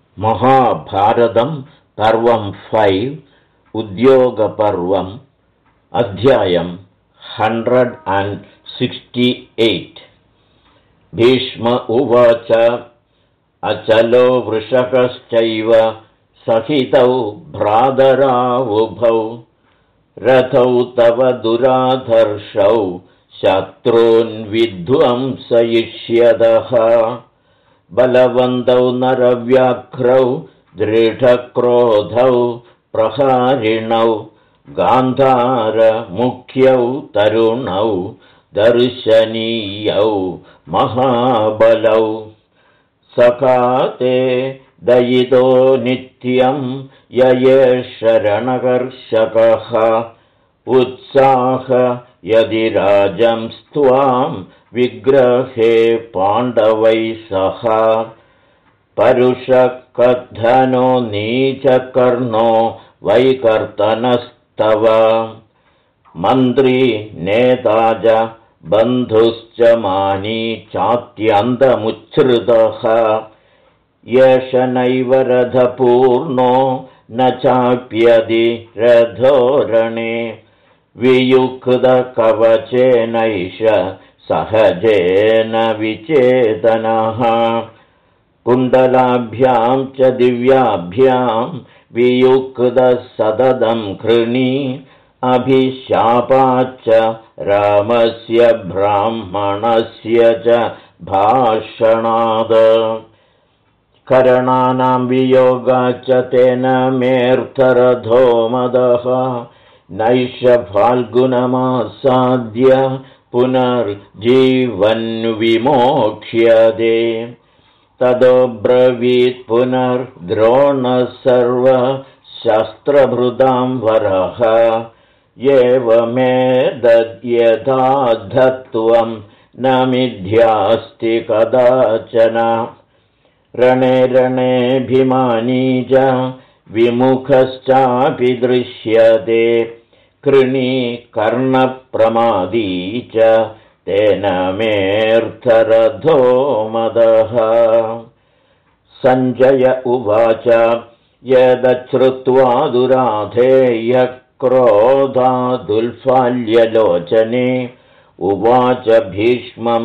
महाभारतं पर्वं 5 उद्योगपर्वम् अध्यायं 168 भीष्म उवाच अचलो वृषकश्चैव सहितौ भ्रातरावुभौ रथौ तव दुराधर्षौ शत्रून् विध्वंसयिष्यतः बलवन्तौ नरव्याघ्रौ दृढक्रोधौ प्रहारिणौ गान्धारमुख्यौ तरुणौ दर्शनीयौ महाबलौ सखाते दयितो नित्यं ययेष रणकर्षकः उत्साह यदि राजं स्त्वां विग्रहे पाण्डवैः सह परुषकद्धनो नीचकर्णो वैकर्तनस्तव मन्त्री नेता च बन्धुश्च मानी चात्यन्तमुच्छ्रितः एष नैव रथपूर्णो न चाप्यदि रथोरणे वियुक्तकवचेनैष सहजेन विचेतनः कुण्डलाभ्यां च दिव्याभ्यां वियुक्तसततं कृणी अभिशापाच्च रामस्य ब्राह्मणस्य च भाषणाद् करणानां वियोगाच्च तेन मेऽर्थरथो मदः नैष फाल्गुनमासाद्य पुनर्जीवन्विमोक्ष्यते ततो ब्रवीत् पुनर्द्रोणः सर्वशस्त्रभृतां वरः एवमेतद्यथार्थत्वं न मिथ्यास्ति कदाचन रणे रणेऽभिमानी च विमुखश्चापि दृश्यते कृणी कर्णप्रमादी च तेन मेऽर्थरथो मदः सञ्जय उवाच यदश्रुत्वा दुराधेयः क्रोधादुल्फाल्यलोचने उवाच भीष्मं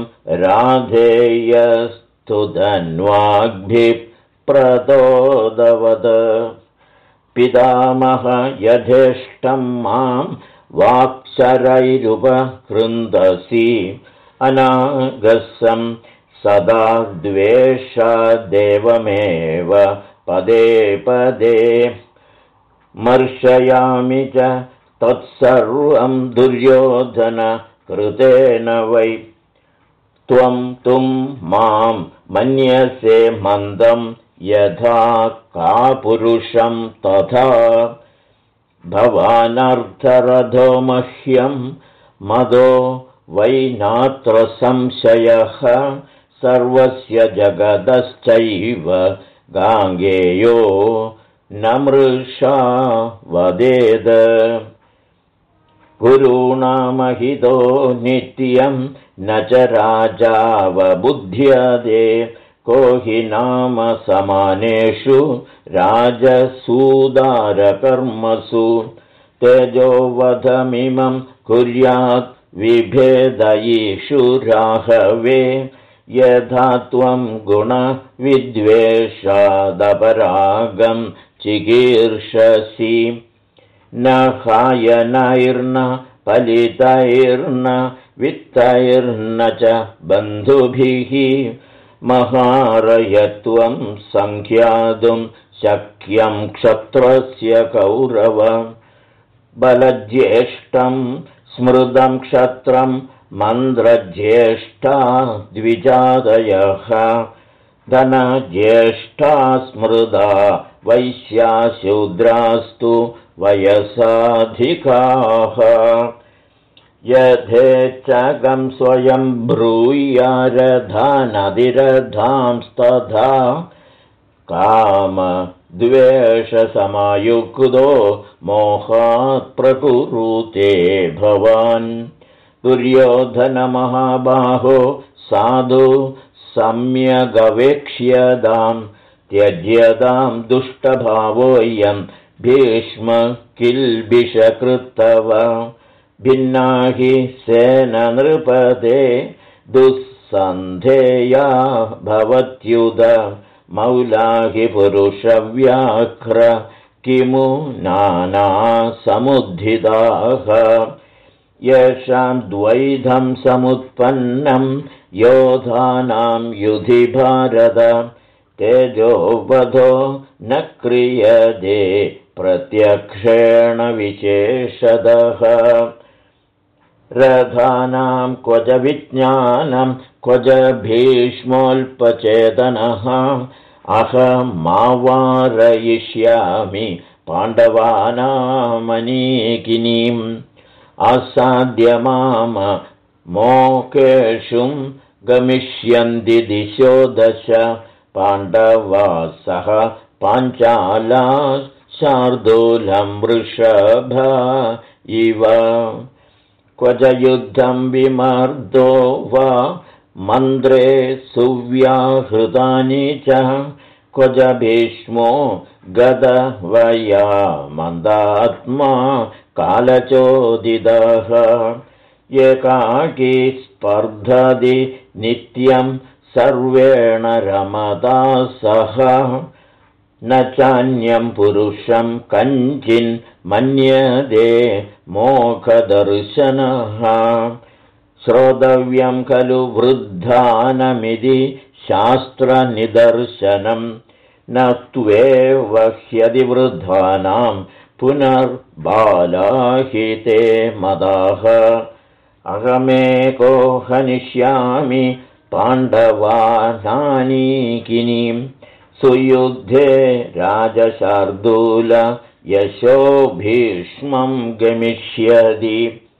राधेयस्तुधन्वाग्भिः प्रतोदवद पितामह यथेष्टं मां वाक्शरैरुपकृन्दसि अनागसं सदा द्वेषादेवमेव पदे पदे मर्शयामि च तत्सर्वं दुर्योधन कृतेन वै त्वं तुं मां मन्यसे मन्दं यथा कापुरुषं तथा भवानर्थरथो मह्यं मदो वै नात्र संशयः सर्वस्य जगदश्चैव गाङ्गेयो न मृषा वदेद गुरूणामहितो नित्यं न च राजावबुध्यते को हि नाम समानेषु राजसूदारकर्मसु तेजोवधमिमं कुर्यात् विभेदयिषु राघवे यथा त्वं गुणविद्वेषादपरागं चिकीर्षसि न हायनैर्न फलितैर्न वित्तैर्न च बन्धुभिः महारयत्वं संख्यातुं शक्यं क्षत्रस्य कौरव बलज्येष्ठं स्मृतं क्षत्रं मन्द्रज्येष्ठा द्विजादयः धनज्येष्ठा स्मृता वैश्याशूद्रास्तु वयसाधिकाः यथेच्छगं स्वयं ब्रूयारधानधिरधांस्तथा कामद्वेषसमायुक्तो मोहात् प्रकुरुते भवान् दुर्योधनमहाबाहो साधु सम्यगवेक्ष्यतां त्यज्यतां दुष्टभावोऽयं भीष्म किल्बिषकृत्तव भिन्ना हि सेननृपदे दुःसन्धेया भवत्युद मौला हि पुरुषव्याघ्र किमु नानासमुद्धिताः येषां द्वैधं समुत्पन्नं योधानां युधि भारत तेजोवधो न क्रियते प्रत्यक्षेण विशेषतः रथानां क्वच विज्ञानं क्वच भीष्मोऽल्पचेतनः अहमावारयिष्यामि पाण्डवानामनीकिनीम् असाध्यमाम मोकेषुं गमिष्यन्ति दिशो दश पाण्डवाः सह पाञ्चाला शार्दूलं वृषभ इव क्वच युद्धं विमर्दो वा मन्द्रे सुव्याहृतानि च क्वच भीष्मो गदवया मन्दात्मा कालचोदितः एकाकी स्पर्धति नित्यं सर्वेण रमता सह न चान्यं पुरुषं कञ्चिन् मन्यते मोक्षदर्शनः श्रोतव्यं खलु वृद्धानमिति शास्त्रनिदर्शनं न त्वेव ह्यदि वृद्धानां पुनर्बालाहिते मदाः अहमेको हनिष्यामि पाण्डवानानीकिनीं सुयुद्धे राजशार्दूल यशो भीष्मं गमिष्यति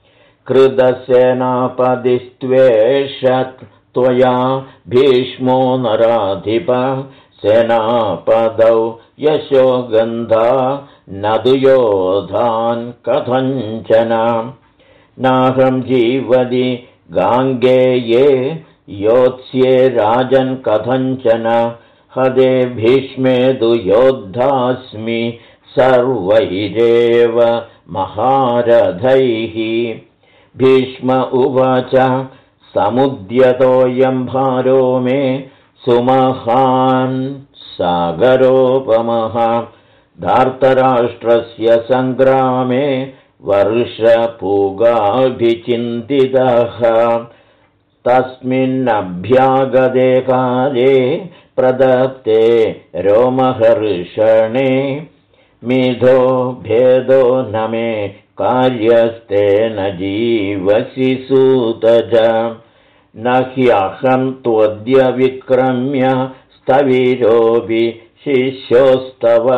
कृतसेनापतिस्त्वेष त्वया भीष्मो नराधिप सेनापदौ यशो गन्धा न तु योधान् कथञ्चन नाहं जीवति गाङ्गेये योत्स्ये राजन् कथञ्चन हदे भीष्मे तु योद्धास्मि सर्वैरेव महारथैः भीष्म उवाच समुद्यतोऽयं भारो मे सुमहान् सागरोपमः धार्तराष्ट्रस्य सङ्ग्रामे वर्षपूगाभिचिन्तितः तस्मिन्नभ्यागते काले प्रदत्ते रोमहर्षणे मिथो भेदो न मे कार्यस्तेन जीवसि सूतज न ह्यहं त्वद्य विक्रम्य स्थविरोऽपि शिष्योस्तव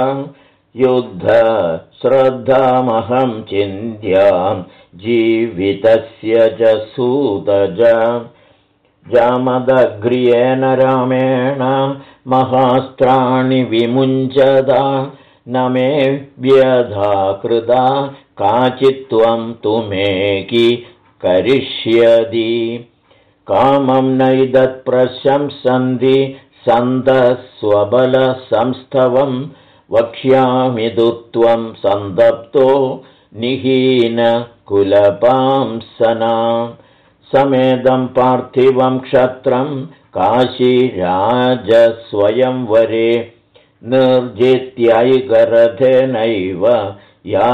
युद्धश्रद्धामहं चिन्त्यां जीवितस्य च सूतज जामदग्र्येण रामेण महास्त्राणि विमुञ्चदा न मे व्यधा कृता काचित्त्वं तु मेकि करिष्यति कामं नैदत्प्रशंसन्ति सन्तः स्वबलसंस्थवं वक्ष्यामि तु त्वं सन्तप्तो निहीनकुलपांसना समेदं पार्थिवं क्षत्रं काशीराजस्वयंवरे निर्जित्यैकरथेनैव या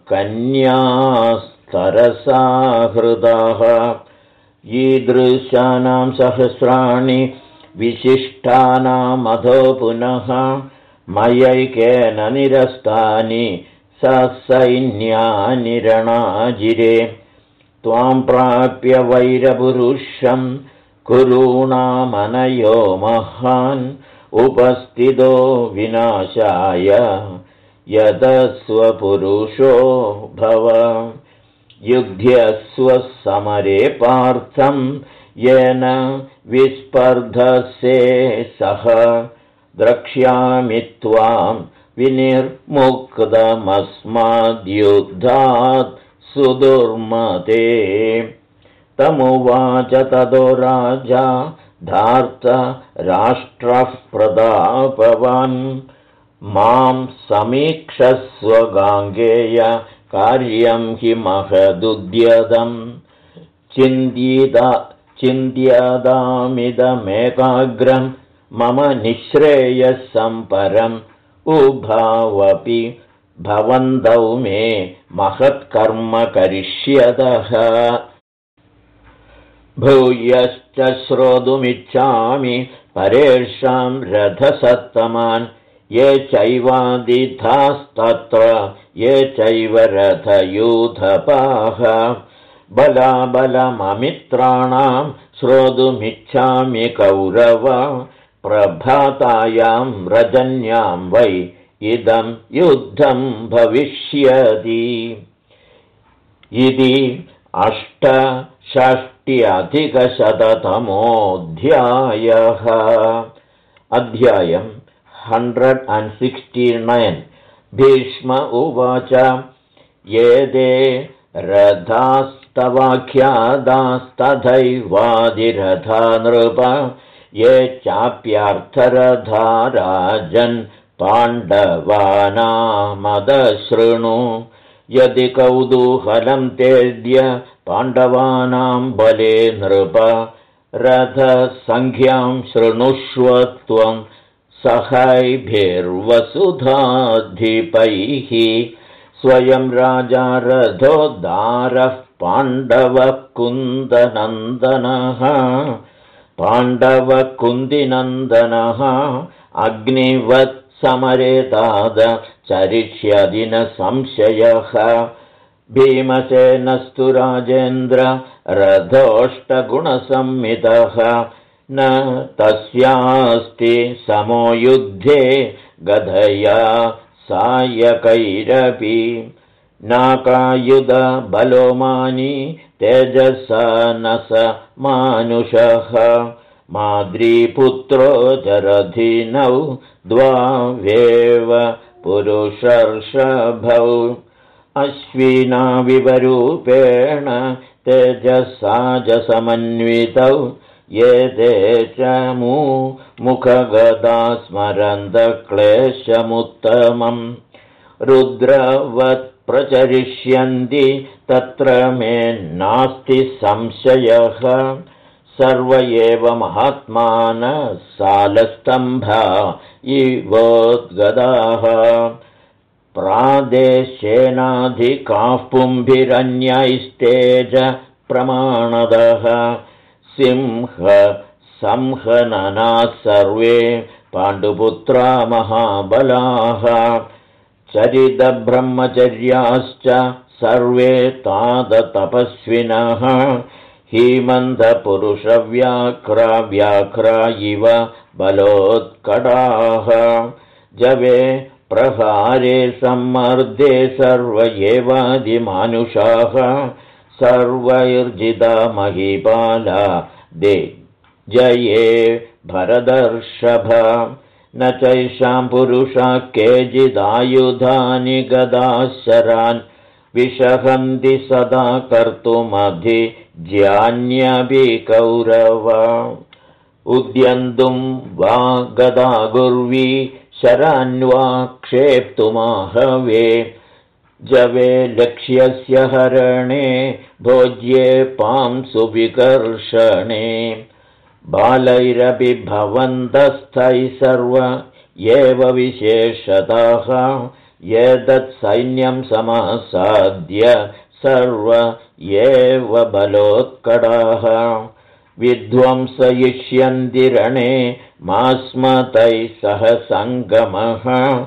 कन्यास्तरसा हृदाः ईदृशानां सहस्राणि विशिष्टानामधो पुनः मयैकेन निरस्तानि ससैन्यानि रणाजिरे त्वां प्राप्य वैरपुरुषं कुरूणामनयो महान् उपस्थितो विनाशाय यतस्वपुरुषो भव युध्यस्व समरे पार्थं येन विस्पर्धसे सह द्रक्ष्यामि त्वां विनिर्मुक्तमस्माद्युद्धात् सुदुर्मते तमुवाच ततो राजा धार्तराष्ट्रः प्रतापवान् मां समीक्षस्व गाङ्गेय कार्यं हि महदुद्यतं चिन्त्यदामिदमेकाग्रं मम निःश्रेयसम्परम् उभावपि भवन्तौ मे महत्कर्म करिष्यतः भूयश्च श्रोतुमिच्छामि परेषां रथसत्तमान् ये चैवादिथास्तत्र ये चैव रथयूथपाः बलाबलममित्राणां श्रोतुमिच्छामि कौरव प्रभातायां रजन्यां वै इदं युद्धं भविष्यति इति 865 अध्यायम् 169 भीष्म उवाच ये रथास्तवाख्यादास्तथैवादिरथा नृप ये चाप्यार्थरथा राजन् पाण्डवानामदशृणु यदि कौतूहलं तेद्य पाण्डवानां बले नृप रथसङ्ख्यां शृणुष्व त्वं सहैभिर्वसुधाधिपैः स्वयं राजा रथोद्धारः पाण्डवकुन्दिनन्दनः अग्निवत् समरे ताद चरिष्यदि न संशयः भीमसेनस्तु राजेन्द्र रथोष्टगुणसंमितः न तस्यास्ति समो युद्धे गदया सायकैरपि नाकायुधबलोमानी तेजसा न स मानुषः माद्रीपुत्रो जरधिनौ द्वावेव पुरुषर्षभौ अश्विना विवरूपेण तेजसा च समन्वितौ ये ते च मुखगदा स्मरन्तक्लेशमुत्तमम् रुद्रवत् प्रचरिष्यन्ति तत्र मे नास्ति संशयः सर्व एव महात्मानः सालस्तम्भा इवोद्गदाः प्रादेशेनाधिकाः पुंभिरन्यैस्तेज प्रमाणदः सिंहसंहननाः सर्वे पाण्डुपुत्रा महाबलाः चरितब्रह्मचर्याश्च सर्वे तादतपस्विनः हीमन्तपुरुषव्याघ्रा इव बलोत्कटाः जवे प्रहारे सम्मर्दे सर्व एवादिमानुषाः सर्वैर्जिता महीपाला दे जये भरदर्षभ न चैषां पुरुषा केचिदायुधानि गदाशरान् विशहन्ति सदा कर्तुमधिज्ञान्यपि कौरव उद्यन्तुं वा गदागुर्वी शरान्वा क्षेप्तुमाहवे जवे लक्ष्यस्य हरणे भोज्ये पांसु विकर्षणे बालैरपि भवन्तस्थैः सर्व एव विशेषतः एतत्सैन्यं समासाद्य सर्व एव बलोत्कटाः विध्वंसयिष्यन्ति रणे मास्मतैः सह सङ्गमः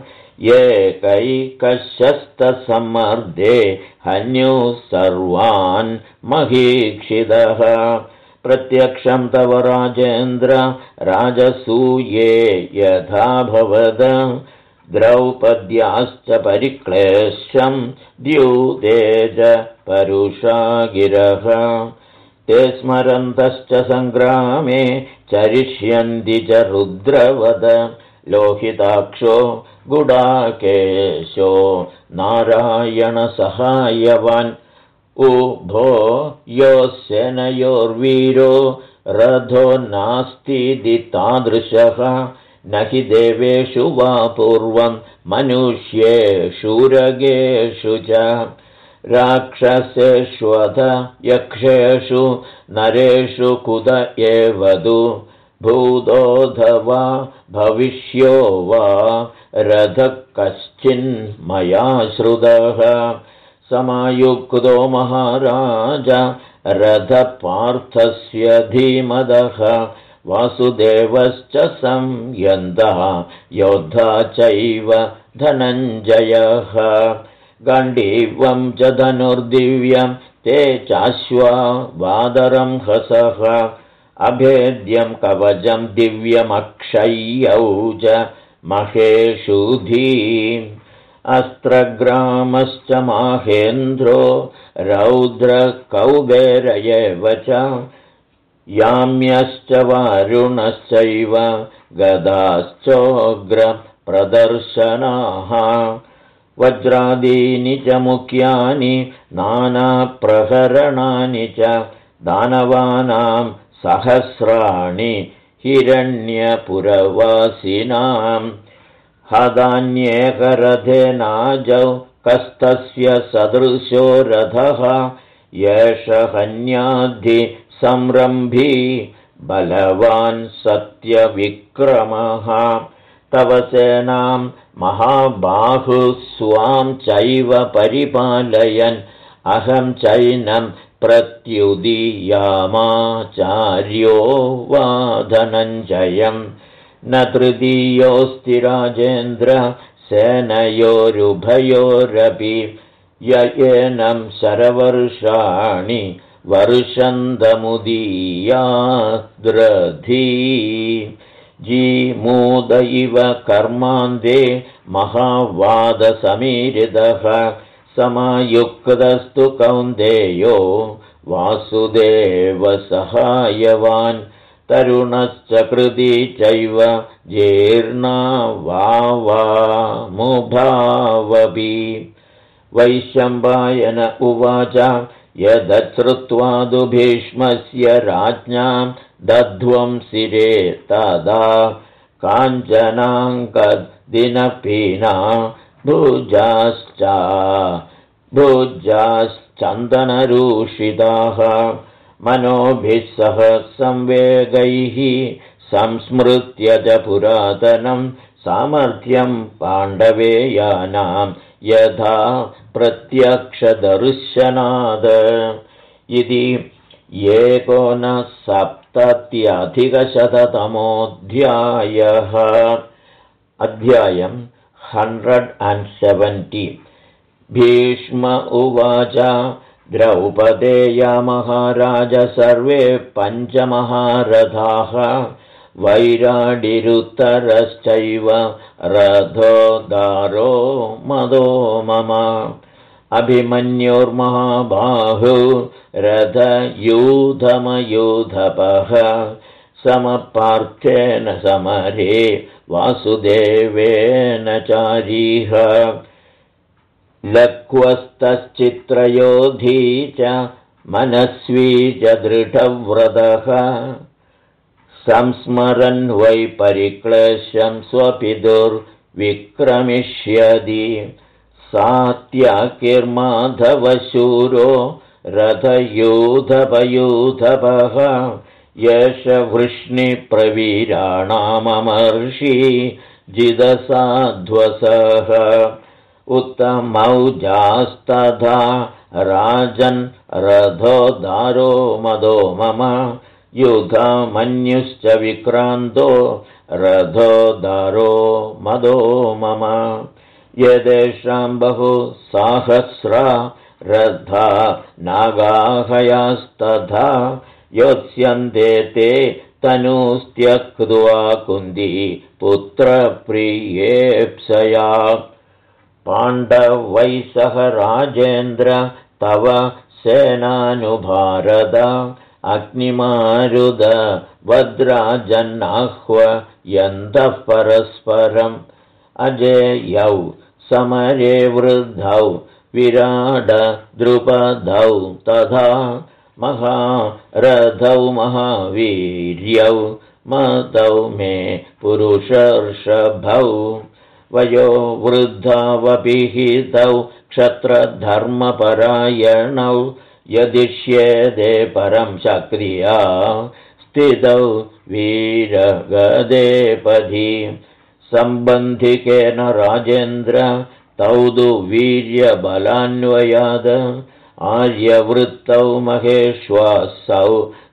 एकैकशस्तसम्मर्दे हन्युः सर्वान् महीक्षितः प्रत्यक्षं तव राजेन्द्र राजसूये यथा भवद द्रौपद्याश्च परिक्लेशं द्यूतेज परुषा गिरः ते स्मरन्तश्च सङ्ग्रामे चरिष्यन्ति च रुद्रवद लोहिताक्षो गुडाकेशो नारायणसहायवान् उभो योस्सेनयोर्वीरो रथो नास्तीति तादृशः न हि देवेषु वा पूर्वं मनुष्येषूरगेषु च राक्षसेष्वथ यक्षेषु नरेषु कुत एवदु भूतोऽथवा भविष्यो वा रथः कश्चिन्मया श्रुतः समायुक्तो महाराज रथपार्थस्य धीमदः वासुदेवश्च संयन्तः योद्धा चैव धनञ्जयः गाण्डीवं च धनुर्दिव्यं ते चाश्वा वादरं हसः अभेद्यं कवचं दिव्यमक्षय्यौ च महेशुधी अस्त्रग्रामश्च माहेन्द्रो रौद्रकौबेर एव च याम्यश्च वारुणश्चैव गदाश्चोग्रप्रदर्शनाः वज्रादीनि च मुख्यानि नानाप्रहरणानि च दानवानां सहस्राणि हिरण्यपुरवासिनाम् हदान्येकरथेनाजौ कस्तस्य सदृशो रथः एष हन्याद्धि संरम्भी बलवान् सत्यविक्रमः तव सेनां महाबाहुस्वां चैव परिपालयन् अहं चैनं प्रत्युदीयामाचार्यो वा धनञ्जयम् न तृतीयोऽस्ति राजेन्द्र सेनयोरुभयोरपि य एनं शरवर्षाणि वर्षन्दमुदीयाद्रधी जीमूद इव कर्मान्ते महावादसमीरितः समायुक्तस्तु कौन्तेयो वासुदेवसहायवान् तरुणश्च कृती चैव जीर्णा वामुभावपि वैशम्पायन उवाच यदश्रुत्वादु भीष्मस्य राज्ञां दध्वं सिरे तदा काञ्चनाङ्कदिनपीना भुजाश्चन्दनरूषिताः मनोभिः सह संवेगैः संस्मृत्य च पुरातनं सामर्थ्यं पाण्डवेयानां यथा प्रत्यक्षदर्शनाद इति 1970 अध्यायम् 170 भीष्म उवाच द्रौपदेया महाराज सर्वे पञ्चमहारथाः वैराडिरुत्तरश्चैव रथोदारो मदो मम अभिमन्योर्महाबाहु रथयूधमयूधपः समपार्थेन समरे वासुदेवेन चारीह लक्वस्तश्चित्रयोधी च मनस्वी च दृढव्रतः संस्मरन् वै परिक्लेशं स्वपितुर्विक्रमिष्यति सात्याकिर्माधवशूरो रथयूधपयूधपः येष वृष्णिप्रवीराणाममर्षि जिदसाध्वसः उत्तमौजास्तथा राजन् रथोद्धारो मदो मम युधामन्युश्च विक्रान्तो रथोद्धारो मदो मम यदेषां बहु साहस्रा रथा नागाहयास्तथा योत्स्यन्ते ते तनूस्त्यक्त्वा कुन्ती पुत्रप्रियेप्सया पाण्डवै सह राजेन्द्र तव सेनानुभारद अग्निमारुद वद्राजन्नाह्वयन्तः परस्परम् अजेयौ समरे वृद्धौ विराड द्रुपदौ तथा महारथौ महावीर्यौ मतौ मे पुरुषर्षभौ वयो वृद्धावपिहितौ क्षत्रधर्मपरायणौ यदिष्येदे परं शक्रिया स्थितौ वीरगदेपदी सम्बन्धिकेन राजेन्द्र तौ तु वीर्यबलान्वयाद आर्यवृत्तौ महेश्वासौ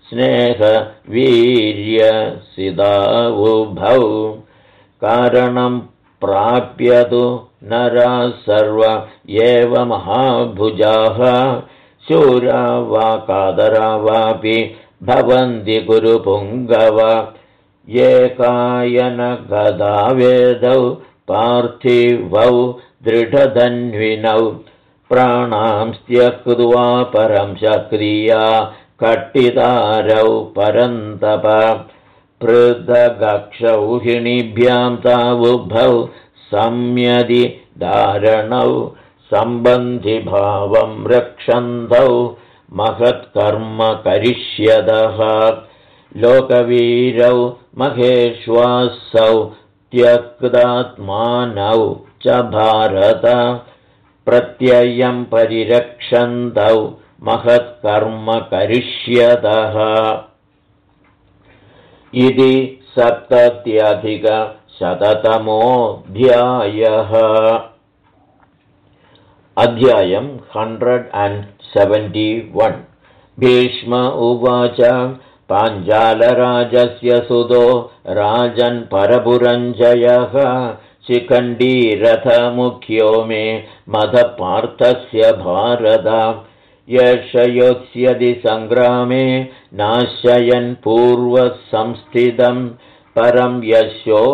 स्नेहवीर्यसिदावुभौ कारणं प्राप्यतु नराः सर्व एव महाभुजाः शूरा वा कादरा वापि भवन्ति कुरुपुङ्गव एकायनगदावेदौ पार्थिवौ दृढधन्विनौ प्राणां त्यक्त्वा परं शक्रिया कट्टितारौ परन्तप पृथगक्षौहिणीभ्यां तावुभौ सम्यदि धारणौ सम्बन्धिभावं रक्षन्तौ महत्कर्म करिष्यतः लोकवीरौ महेश्वासौ त्यक्तात्मानौ च भारत प्रत्ययं परिरक्षन्तौ महत्कर्म करिष्यतः इति 70अधिकशततमोऽध्यायः। अध्यायं 171। भीष्म उवाच पाञ्चालराजस्य सुतो राजन् परपुरञ्जयः शिखण्डीरथमुख्यो मे मदपार्थस्य भारत यश योत्स्यति सङ्ग्रामे नाशयन् पूर्वसंस्थितं परं यशो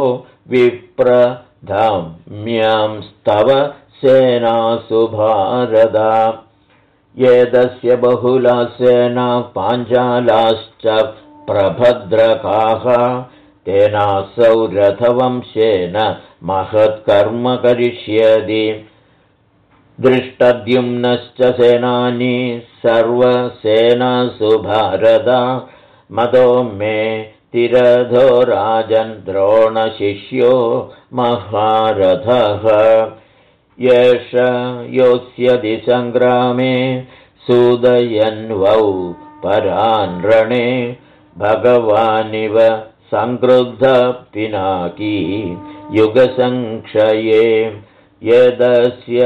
विप्रधाम्यांस्तव सेनासु भारत एतस्य बहुला सेना पाञ्चालाश्च प्रभद्रकाः तेनासौ रथवंशेन महत्कर्म करिष्यति दृष्टद्युम्नश्च सेनानी सर्वसेनासु भारत मदो मे तिरधो राजन् द्रोणशिष्यो महारथः येष योत्स्यति सङ्ग्रामे सूदयन्वौ परान् रणे भगवानिव संक्रुद्धपिनाकी युगसंक्षये यदस्य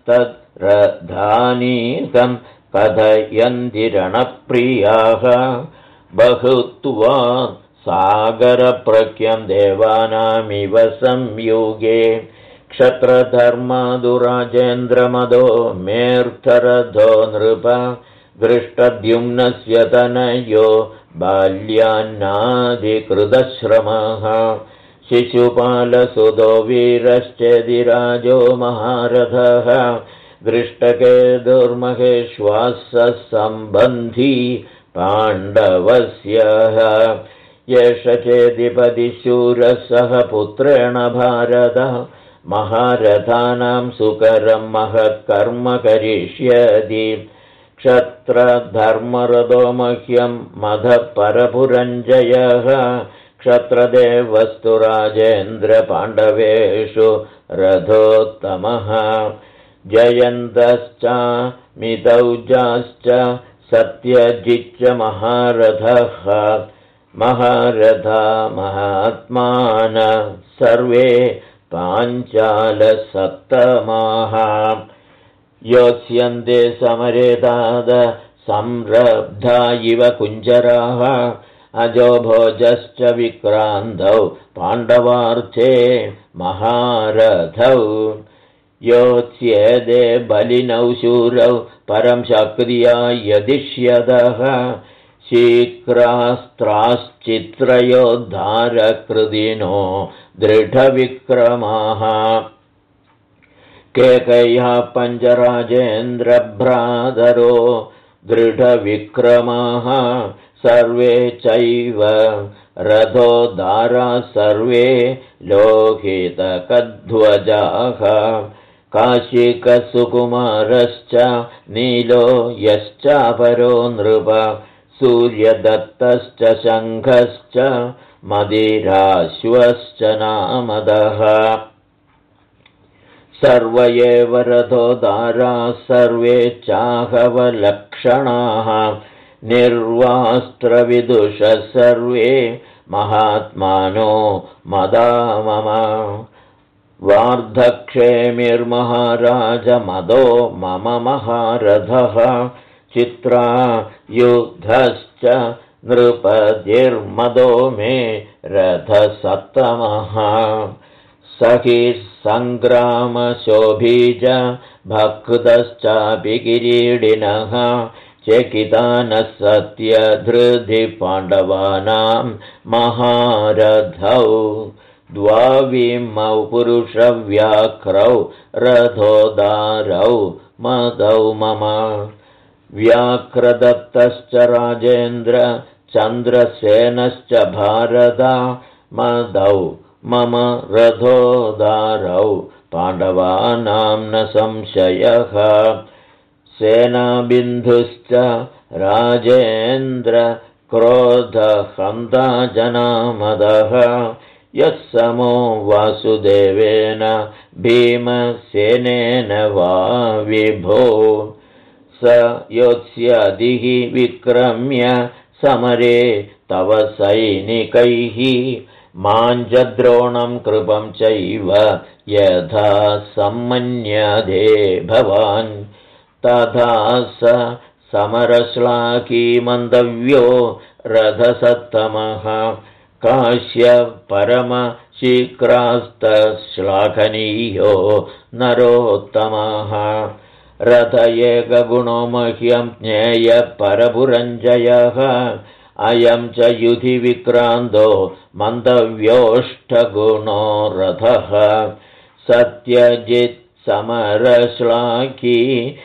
तद्रधानीकं कथयन्ति रणप्रियाः बहुत्वा सागरप्रख्यं देवानामिव संयुगे क्षत्रधर्मादुराजेन्द्रमदो मेऽर्थरथो नृप दृष्टद्युम्नस्य तनयो बाल्यान्नादिकृतश्रमः शिशुपालसुतो वीरश्चेदिराजो महारथः दृष्टकेतुर्महेश्वासः सम्बन्धी पाण्डवस्य येष चेदिपतिशूरः सह पुत्रेण भारत महारथानां सुकरं महत्कर्म करिष्यति क्षत्रधर्मरथो मह्यं मदः परपुरञ्जयः क्षत्रदेवस्तु राजेन्द्र पाण्डवेषु रथोत्तमः जयन्तश्च मितौजाश्च सत्यजिच्च महारथः महारथा महात्मान सर्वे पाञ्चालसत्तमाः योत्स्यन्ते समरेताद संरब्धा इव कुञ्जराः अजोभोजश्च विक्रान्तौ पाण्डवार्थे महारथौ योत्स्येदे बलिनौ शूरौ परं शक्रिया यदिष्यदः शीघ्रास्त्राश्चित्रयोद्धारकृदिनो दृढविक्रमाः केकय्या पञ्चराजेन्द्रभ्रातरो दृढविक्रमाः सर्वे चैव रथोद्धारा सर्वे लोहितकध्वजाः काशिकसुकुमारश्च नीलो यश्चापरो नृप सूर्यदत्तश्च शङ्खश्च मदिराश्वश्च नामदः सर्व एव रथोदाराः सर्वे चाहवलक्षणाः निर्वास्त्रविदुषः सर्वे महात्मानो मदामम वार्धक्षेमिर्महाराजमदो मम महारथः चित्रायुधश्च नृपतिर्मदो मे रथसत्तमः सखिसङ्ग्रामशोभीज भक्तश्चापि किरीडिनः चकितानः सत्यधृधि पाण्डवानां महारथौ द्वाविमौ पुरुषव्याघ्रौ रथोदारौ मदौ मम व्याघ्रदत्तश्च राजेन्द्र चन्द्रसेनश्च भारत मदौ मम रथोदारौ पाण्डवानां न संशयः सेनाबिन्धुश्च राजेन्द्र क्रोधहन्ता जनामदः यः समो वासुदेवेन भीमसेनेन वा विभो स योत्स्यदिः विक्रम्य समरे तव सैनिकैः माञ्जद्रोणं कृपं चैव यथा सम्मन्यते भवान् तथा स समरश्लाकी मन्दव्यो रथसत्तमः काश्यपरमशीघ्रास्तश्लाघनीयो नरोत्तमः रथ एकगुणो मह्यं ज्ञेयपरपुरञ्जयः अयं च युधि विक्रान्तो मन्दव्योऽष्टगुणो रथः सत्यजित् समरश्लाघी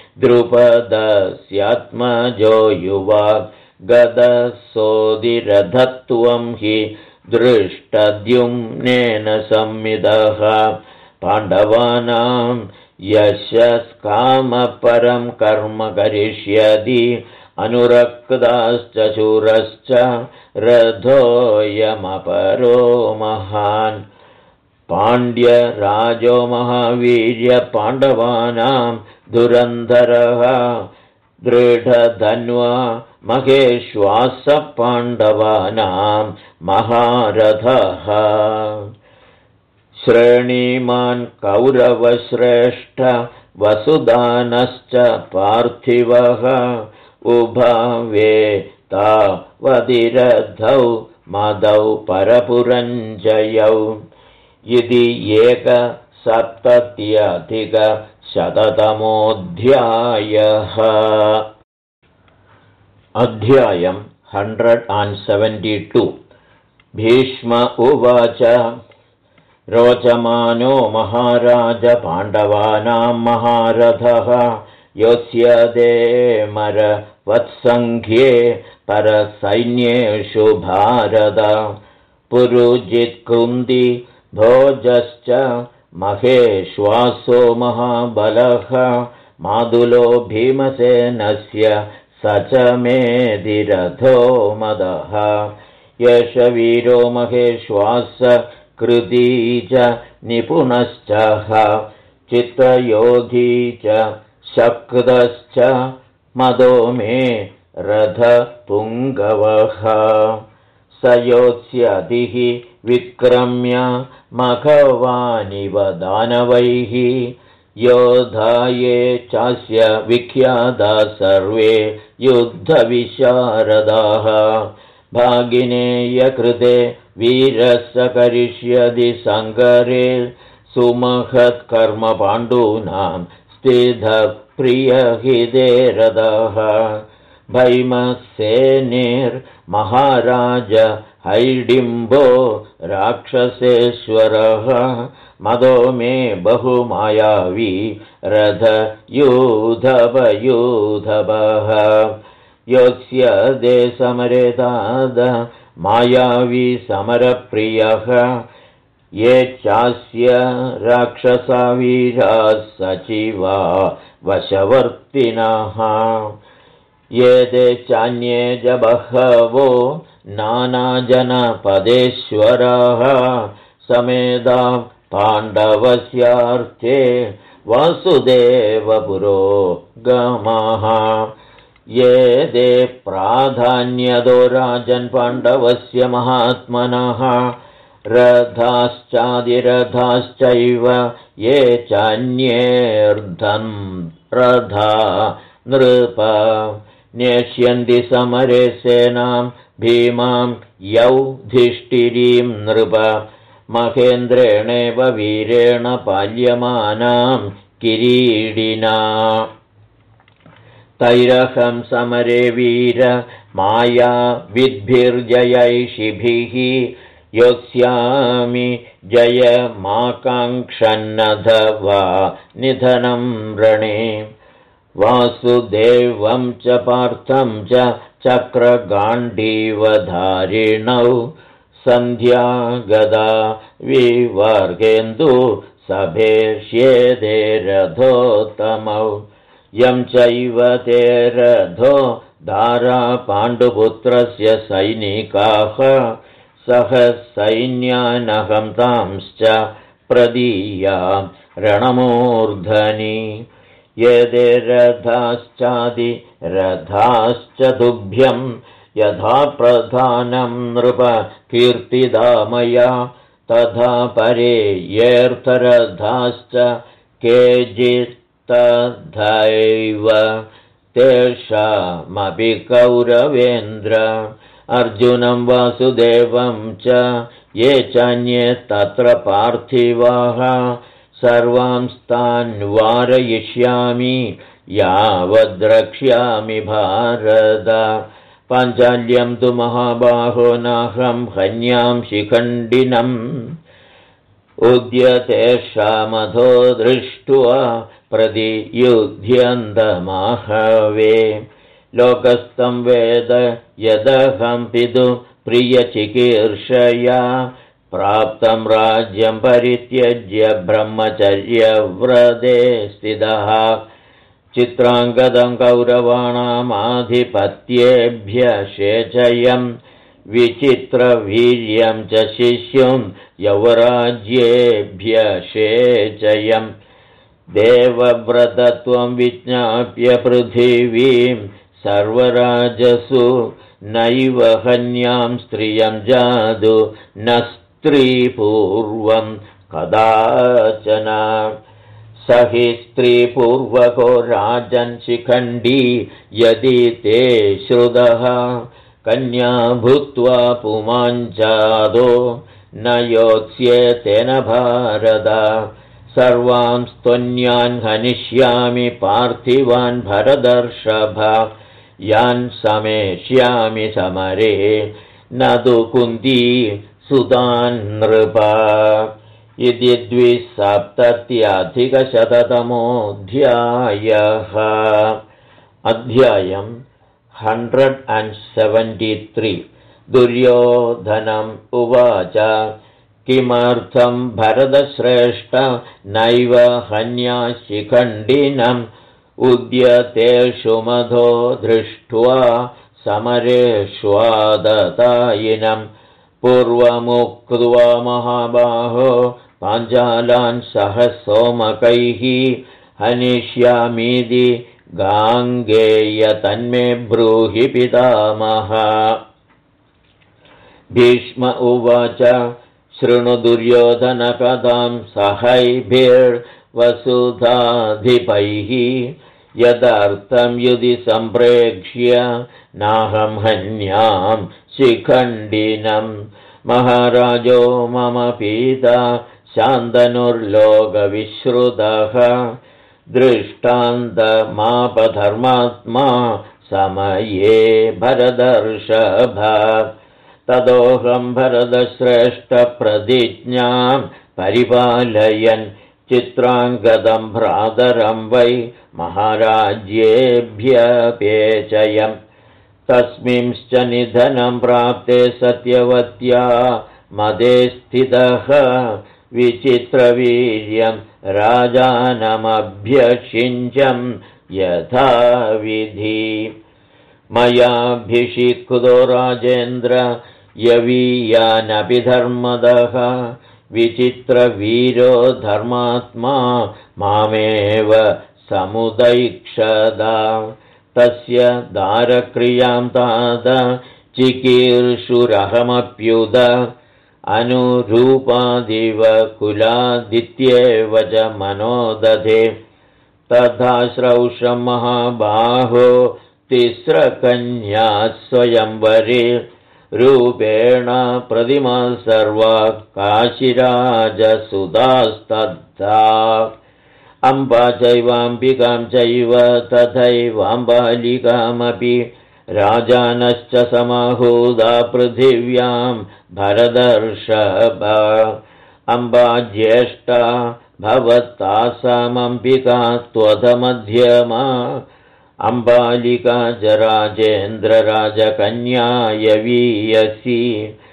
द्रुपदस्यात्मजो युवा गदसोदिरथत्वं हि दृष्टद्युम्नेन संविदः पाण्डवानां यशस्कामपरं कर्म करिष्यति अनुरक्ताश्च शूरश्च रथोऽयमपरो महान् पाण्ड्यराजो महावीर्य पाण्डवानां धुरन्धरः दृढधन्वा महेश्वासः पाण्डवानां महारथः श्रेणीमान् कौरवश्रेष्ठ वसुदानश्च पार्थिवः उभावे तावदिरथौ मदौ परपुरञ्जयौ इति 170-शततमोऽध्यायः अध्यायं 172 भीष्म उवाच रोचमानो महाराज पाण्डवानां महारथः योत्स्यते मरवत्सङ्ख्ये परसैन्येषु भारत पुरुजित्कुन्दी भोजश्च महेश्वासो महाबलः मादुलो भीमसेनस्य स च मेदिरथो मदः यश वीरो महेश्वास कृती च निपुणश्च चित्तयोगी च शक्तश्च मदो मे रथपुङ्गवः स योत्स्यदिः विक्रम्य मघवानिव दानवैः योधाये चास्य विख्याता सर्वे युद्धविशारदाः भागिनेयकृते वीरस्य करिष्यति सङ्गरे सुमहत्कर्म पाण्डूनां स्थितप्रियहिते रथः भीमसेनिर्महाराज हैडिम्बो राक्षसेश्वरः मदो मे बहुमायावी रथयूधवयूधवः योत्स्यते समरे ताद मायावी समरप्रियः ये चास्य राक्षसावीराः सचिवा वशवर्तिनः ये ते चान्ये च बहवो नानाजनपदेश्वराः समेधा पाण्डवस्यार्थे वासुदेवपुरोगमाः ये ते प्राधान्यदो राजन् पाण्डवस्य महात्मनः रथाश्चादिरथाश्चैव ये चान्येऽर्धं रथा नृप नेष्यन्ति समरे सेनां भीमां यौधिष्ठिरीं नृप महेन्द्रेणेव वीरेण पाल्यमानां किरीडिना तैरहं समरे वीर माया विद्भिर्जयैषिभिः योत्स्यामि जयमाकाङ्क्षन्नधवा निधनं रणे वासुदेवं च पार्थं च चक्रगाण्डीवधारिणौ सन्ध्या गदा विवर्गेन्दु सभेष्येदे रथोत्तमौ यं चैव ते रथो दारा पाण्डुपुत्रस्य सैनिकाः सह सैन्यानहं तांश्च प्रदीयां रणमूर्धनि यदे रथाश्चादिरथाश्च तुभ्यं यथा प्रधानं नृप कीर्तिदा मया तथा परे येऽर्थरथाश्च केचित्तथैव तेषामपि कौरवेन्द्र अर्जुनं वासुदेवं च ये चान्ये तत्र पार्थिवाः सर्वांस्तान् वारयिष्यामि यावद्रक्ष्यामि भारत पाञ्चाल्यं तु महाबाहो नाहं हन्यां शिखण्डिनम् उद्यतेषामधो दृष्ट्वा प्रतियुध्यन्तमाहवे लोकस्थं वेद यदहं पितु प्रियचिकीर्षया प्राप्तं राज्यं परित्यज्य ब्रह्मचर्यव्रते स्थितः चित्राङ्गदं कौरवाणामाधिपत्येभ्यषेचयं विचित्रवीर्यं च शिष्यं यवराज्येभ्यषेचयं देवव्रतत्वं विज्ञाप्य पृथिवीं सर्वराजसु नैव हन्यां स्त्रियं जादु न स्त्रीपूर्वं कदाचन स हि स्त्रीपूर्वको राजन् शिखण्डी यदि ते श्रुतः कन्या भूत्वा पुमाञ्चादो न योत्स्येतेन भारत सर्वां स्तन्यान् हनिष्यामि पार्थिवान् भरदर्षभ यान् समेष्यामि समरे न तु कुन्ती सुतान् नृप इति 270 अध्यायम् 173 दुर्योधनम् उवाच किमर्थं भरतश्रेष्ठ नैव हन्याशिखण्डिनम् उद्यतेषु मधो दृष्ट्वा समरेष्वादतायिनं पूर्वमुक्त्वा महाबाहो पाञ्चालान् सह सोमकैः हनिष्यामीति गाङ्गेय तन्मे ब्रूहि पितामह भीष्म उवाच शृणु दुर्योधन कथां सहैभिर्वसुधाधिपैः यदर्थं युधि सम्प्रेक्ष्य नाहं हन्यां शिखण्डिनं महाराजो मम पिता शान्तनुर्लोकविश्रुतः दृष्टान्तमापधर्मात्मा समये भरदर्षभ तदोऽहं भरतश्रेष्ठप्रतिज्ञां परिपालयन् चित्राङ्गदं भ्रातरं वै महाराज्येभ्यपेचयम् तस्मिंश्च निधनं प्राप्ते सत्यवत्या मदे स्थितः विचित्रवीर्यं राजानमभ्यषिञ्चं यथाविधि मयाभिषिक्तो राजेन्द्र यवीयानपि धर्मदः विचित्रवीरो धर्मात्मा मामेव समुदैक्षदा तस्य दारक्रियां तात चिकीर्षुरहमप्युद अनुरूपादिव कुलादित्येव च मनोदधे तथा श्रौषं महाबाहो तिस्रकन्या स्वयंवरे रूपेण प्रतिमा सर्वा काशिराजसुतास्तथा अम्बा चैवाम्बिकां चैव तथैवाम्बालिकामपि राजानश्च समाहूदा पृथिव्यां भरदर्षभ अम्बा ज्येष्ठा भवत्तासामम्बिका त्वदमध्यमा अम्बालिका च राजेन्द्रराजकन्या यवीयसी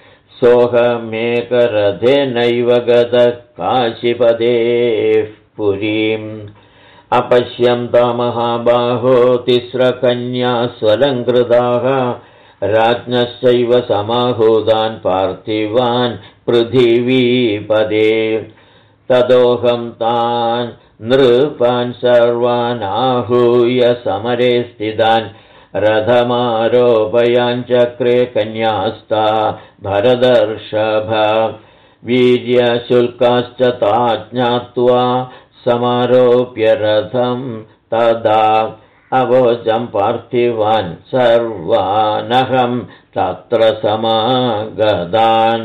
सोऽहमेकरथेनैव गतः काशीपदेः पुरीम् अपश्यं महाबाहो तिस्रकन्या स्वलङ्कृताः राज्ञश्चैव समाहूतान् पार्थिवान् पृथिवीपदे तदोऽहं तान् नृपान् सर्वान् आहूय समरे स्थितान् रथमारोपयाञ्चक्रे कन्यास्ता भरदर्षभ वीर्यशुल्काश्च ता ज्ञात्वा समारोप्य रथं तदा अवोचं पार्थिवान् सर्वानहं तत्र समागतान्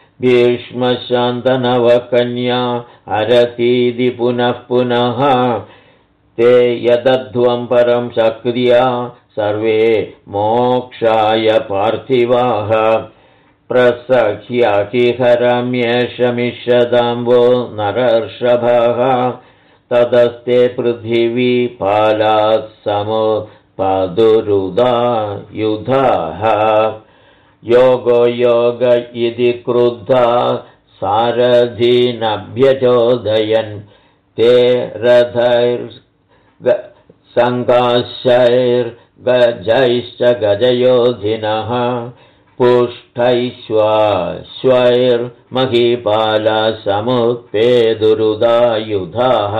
भीष्मशान्तनवकन्या हरतीति पुनः पुनः ते यदध्वं परं शक्रिया सर्वे मोक्षाय पार्थिवाः प्रसह्याकिहरम्येषमिषदां वो नरर्षभः तदस्ते पृथिवीपालाः समुत्पादुरुदा युधाः योगो योग इति क्रुद्धा सारथीनभ्यचोदयन् ते रथैर्सङ्काशैर्गजैश्च गजयोधिनः पुष्टैश्वाश्वैर्महीपाला समुत्पेदुरुदायुधाः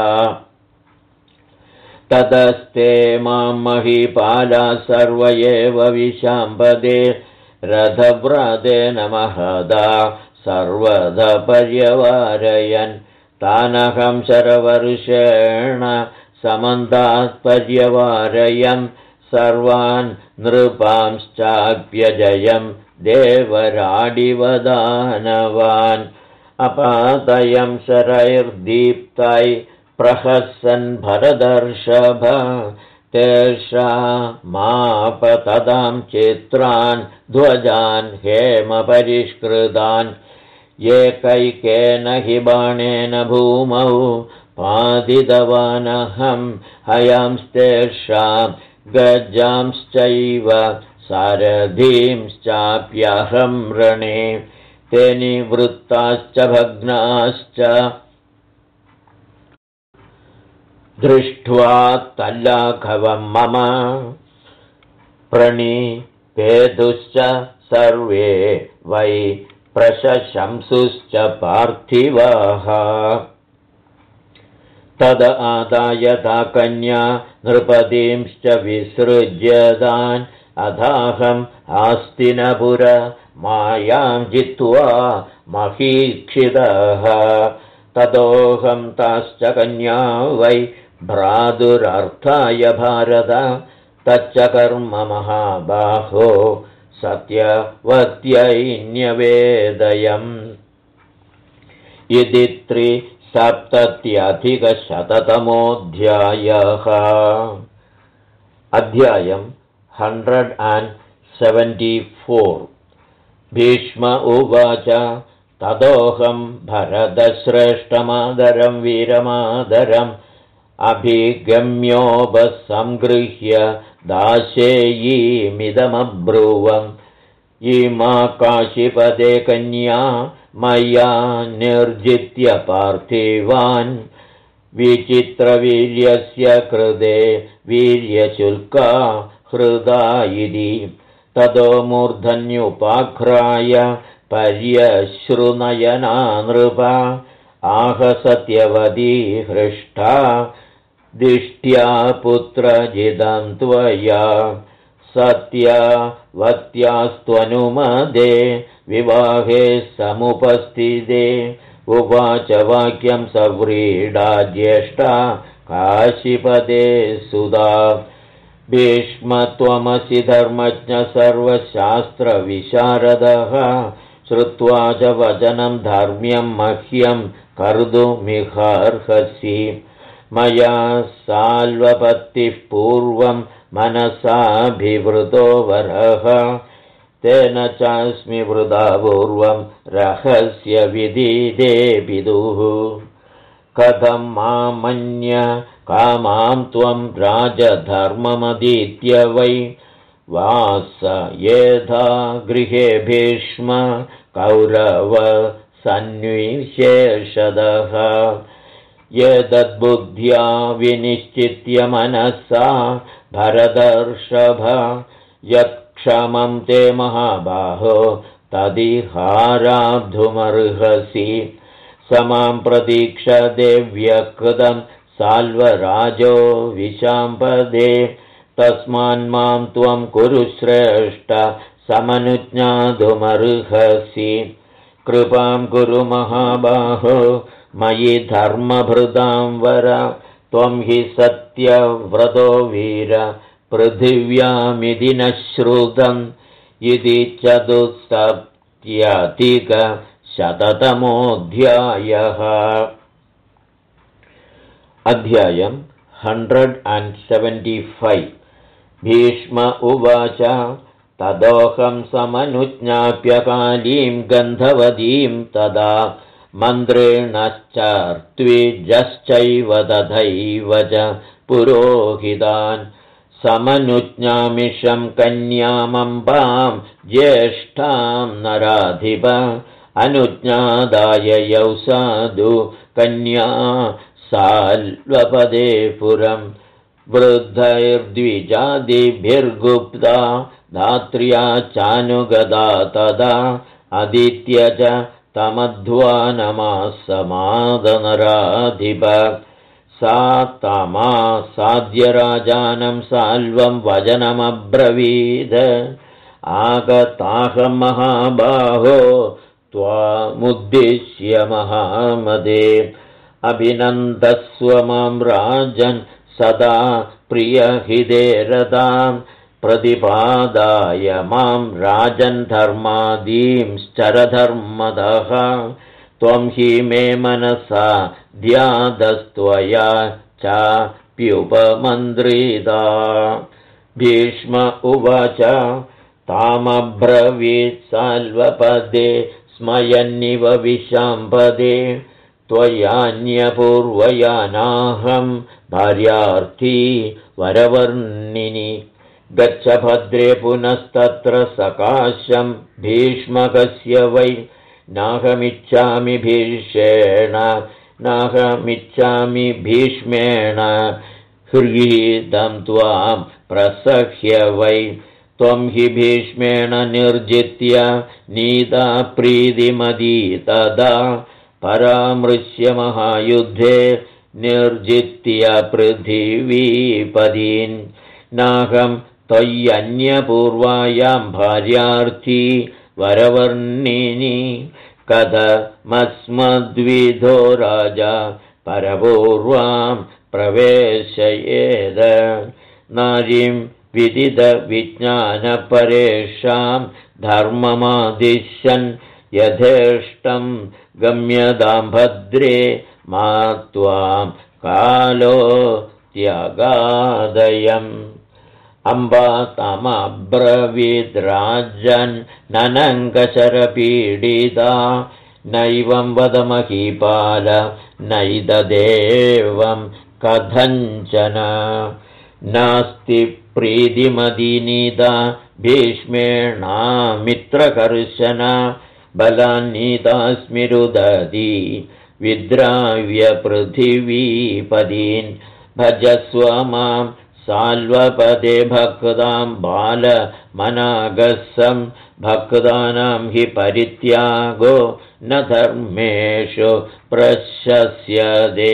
ततस्ते मां महीपाला सर्व एव विशाम्पदे रथव्रातेन महदा सर्वदा पर्यवारयन् तानहं शरवर्षेण समन्तात् पर्यवारयन् सर्वान् नृपांश्चाप्यजयं देवराडिवदानवान् अपातयं शरैर्दीप्तै प्रहसन् भरदर्षभ तेषामापततां चित्रान् ध्वजान् हेमपरिष्कृतान् एकैकेन हि बाणेन भूमौ पातितवानहं हयांस्तेषां गजांश्चैव सारथींश्चाप्यहं रणे ते निवृत्ताश्च भग्नाश्च दृष्ट्वा तल्लाघवं मम प्रणिपेतुश्च सर्वे वै प्रशंसुश्च पार्थिवाः तद आदाय ता कन्या नृपतींश्च विसृज्यतान् अथाहं आस्तिनपुर मायां जित्वा महीक्षितः ततोऽहं ताश्च कन्या वै भ्रातुरर्थाय भारत तच्च कर्म महाबाहो सत्यवत्यै न्यवेदयम् इति 377तमोऽध्यायः अध्यायम् 174 भीष्म उवाच तदोऽहं भरतश्रेष्ठमादरं वीरमादरम् अभिगम्योपसंगृह्य दासेयीमिदमब्रुवम् इमा काशीपदे कन्या मया निर्जित्य पार्थिवान् विचित्रवीर्यस्य कृते वीर्यशुल्का हृदा इति ततो मूर्धन्युपाघ्राय पर्यश्रुनयना नृप आह सत्यवती हृष्टा दिष्ट्या पुत्रजिदं त्वया सत्यवत्यास्त्वनुमदे विवाहे समुपस्थिते उवाच वाक्यं सव्रीडा ज्येष्ठा काशीपदे सुधा भीष्म त्वमसि धर्मज्ञ सर्वशास्त्रविशारदः श्रुत्वा च वचनं धर्म्यं मह्यं कर्तुमिहार्हसि मया साल्वपत्तिः पूर्वं मनसाभिवृतो वरः तेन चास्मि वृथा पूर्वं रहस्यविदिते पितुः कथं मामन्य कामां त्वं राजधर्ममधीत्य वै वास येधा गृहे भीष्म कौरव सन्निशेषदः एतद्बुद्ध्या विनिश्चित्य मनसा भरतर्षभ यत्क्षमं ते महाबाहो तदिहाराब्धुमर्हसि समां प्रतीक्ष देव्यकृतं साल्वराजो विशाम्पदे तस्मान्मां त्वं कुरु श्रेष्ठ समनुज्ञातुमर्हसि कृपां कुरु महाबाहो मयि धर्मभृतां वर त्वं हि सत्यव्रतो वीर पृथिव्यामिति न श्रुतम् इति 470तमोऽध्यायः। अध्यायं 175। भीष्म उवाच तदोऽहं समनुज्ञाप्य कालीं गन्धवतीं तदा मन्त्रिणश्चर्त्विजश्चैव तथैव च पुरोहितान् समनुज्ञामिषं कन्यामम्बां ज्येष्ठां नराधिप अनुज्ञादाय यौ साधु कन्या साल्वपदे पुरं वृद्धैर्द्विजादिभिर्गुप्ता धात्र्या चानुगदा तदा अदित्य च तमध्वानमासमादनराधिप सा तमासाद्य राजानं साल्वं वचनमब्रवीद आगताहं महाबाहो त्वामुद्दिश्य महामदे अभिनन्दस्व मां राजन् सदा प्रियहिते रतां प्रतिपादाय मां राजन् धर्मादींश्चरधर्मदः त्वं हि मे मनसा ध्यातस्त्वया चाप्युपमन्त्रिता। भीष्म उवाच तामब्रवीत् साल्वपदे स्मयन्निव विशाम्पदे त्वयान्यपूर्वया नाहं भार्यार्थी वरवर्णिनि गच्छ भद्रे पुनस्तत्र सकाशं भीष्मकस्य वै नाहमिच्छामि भीष्मेण हृदं त्वां प्रसह्य वै त्वं हि भीष्मेण निर्जित्य नीता प्रीतिमदी तदा परामृश्य महायुद्धे निर्जित्य पृथिवीपदीन् नाहं त्वय्यन्यपूर्वायां भार्यार्थी वरवर्णिनि कथमस्मद्विधो राजा परपूर्वां प्रवेशयेद नारीं विदितविज्ञानपरेषां धर्ममादिश्यन् यथेष्टं गम्यतां भद्रे मा त्वां कालो त्यगादयम् अम्बा तमब्रवीद्राजन् ननङ्गशरपीडिता नैवं वद महीपाल नैददेवं कथञ्चन नास्ति प्रीतिमदीनीता भीष्मेणामित्रकर्षण बलान्नीतास्मि रुदती विद्राव्य पृथिवीपदीन् भजस्व मां साल्वपदे भक्तां बालमनागसं भक्तानां हि परित्यागो न धर्मेषु प्रशस्यते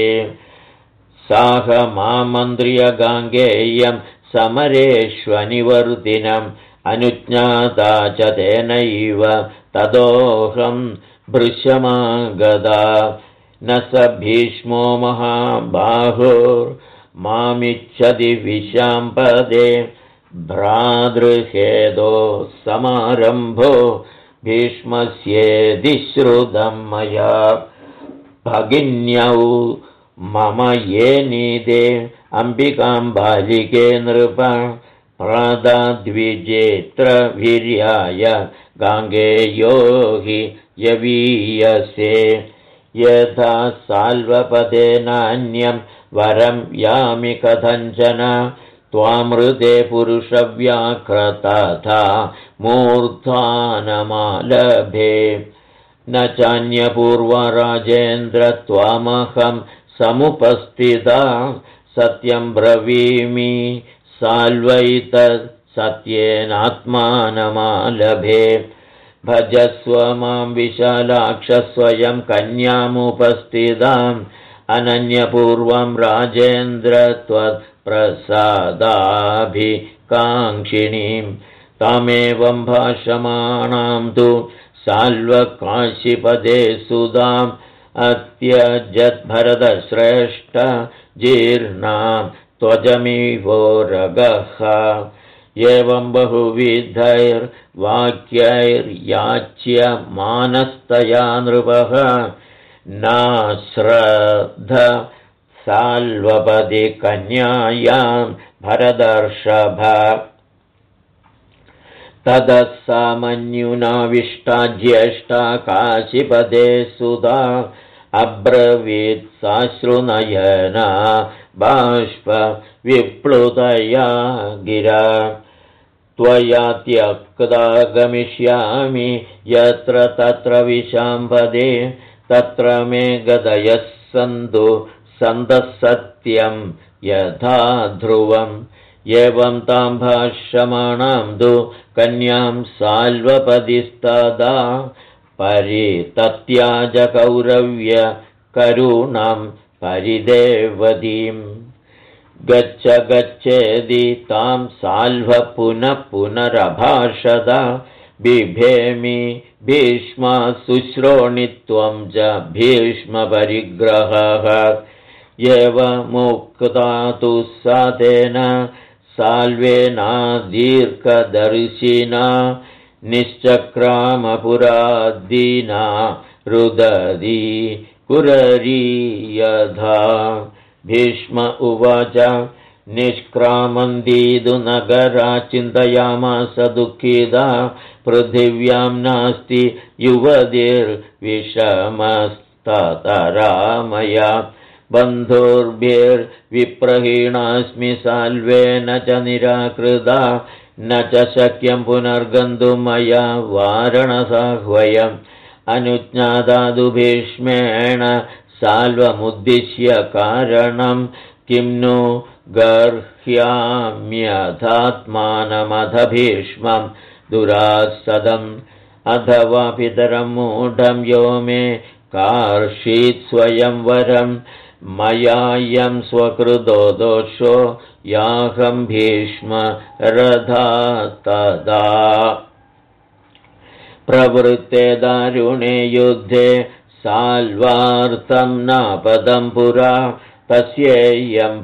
साहमामन्त्र्यगाङ्गेयं समरेष्वनिवर्तिनम् अनुज्ञाता च तेनैव तदोऽहं भृशमागदा न स भीष्मो महाबाहुर्मामिच्छति विशाम्पदे भ्रातृहेदो समारम्भो भीष्मस्येदि श्रुतं मया भगिन्यौ मम ये नीदे अम्बिकां बालिके नृप प्रादाद्विजेत्र वीर्याय गाङ्गेयो हि यवीयसे यथा साल्वपदे नान्यं वरं यामि कथञ्चन त्वामृते पुरुषव्याघ्रतथा मूर्धानमालभे न चान्यपूर्वराजेन्द्र त्वामहं समुपस्थिता सत्यं ब्रवीमि साल्वैतत् सत्येनात्मानमालभे भजस्व मां विशालाक्ष स्वयं कन्यामुपस्थिताम् अनन्यपूर्वं राजेन्द्र त्वत्प्रसादाभिकाङ्क्षिणीं तामेवं भाषमाणां तु साल्वकाशिपदे सुधाम् अत्यजद्भरतश्रेष्ठ जीर्णां त्वजमिवोरगः एवं बहुविधैर्वाक्यैर्याच्यमानस्तया नृपः नाश्रद्ध साल्वपदि कन्यायां भरदर्षभ ततः सा मन्युनाविष्टा ज्येष्ठा काशीपदे सुधा अब्रवीत् साश्रुनयना बाष्प विप्लुतया गिरा त्वया त्यक्ता गमिष्यामि यत्र तत्र विशाम्पदे तत्र मे गदयः सन्तु सन्तः सत्यं यथा ध्रुवम् एवं तां भाष्यमाणां तु कन्यां साल्वपदिस्तदा परितत्याज कौरव्य करुणां परिदेवतीं गच्छ गच्छेदि तां साल्व पुनः पुनरभाषत बिभेमि भीष्मा शुश्रोणित्वं च भीष्मपरिग्रहः एवमुक्ता तु सा तेन साल्वेनादीर्घदर्शिना निश्चक्रामपुरादीना रुदती कुररी यथा भीष्म उवाच निष्क्रामन्तीदु नगरा चिन्तयामास दुःखिता पृथिव्यां नास्ति युवतिर्विषमस्ततरामया बन्धुर्भिर्विप्रहीणास्मि साल्वेन च निराकृता न च शक्यं पुनर्गन्तुं मया वारणसाह्वयम् अनुज्ञातादु भीष्मेण साल्वमुद्दिश्य कारणं किं नु गर्ह्याम्यथात्मानमथ भीष्मं दुरासदम् अथवा पितरं मूढं यो मे कार्षीत् स्वयंवरं मयायं स्वकृतो दोषो याहं भीष्म रथा तदा प्रवृत्ते दारुणे युद्धे साल्वार्थं नापदं पुरा तस्येयं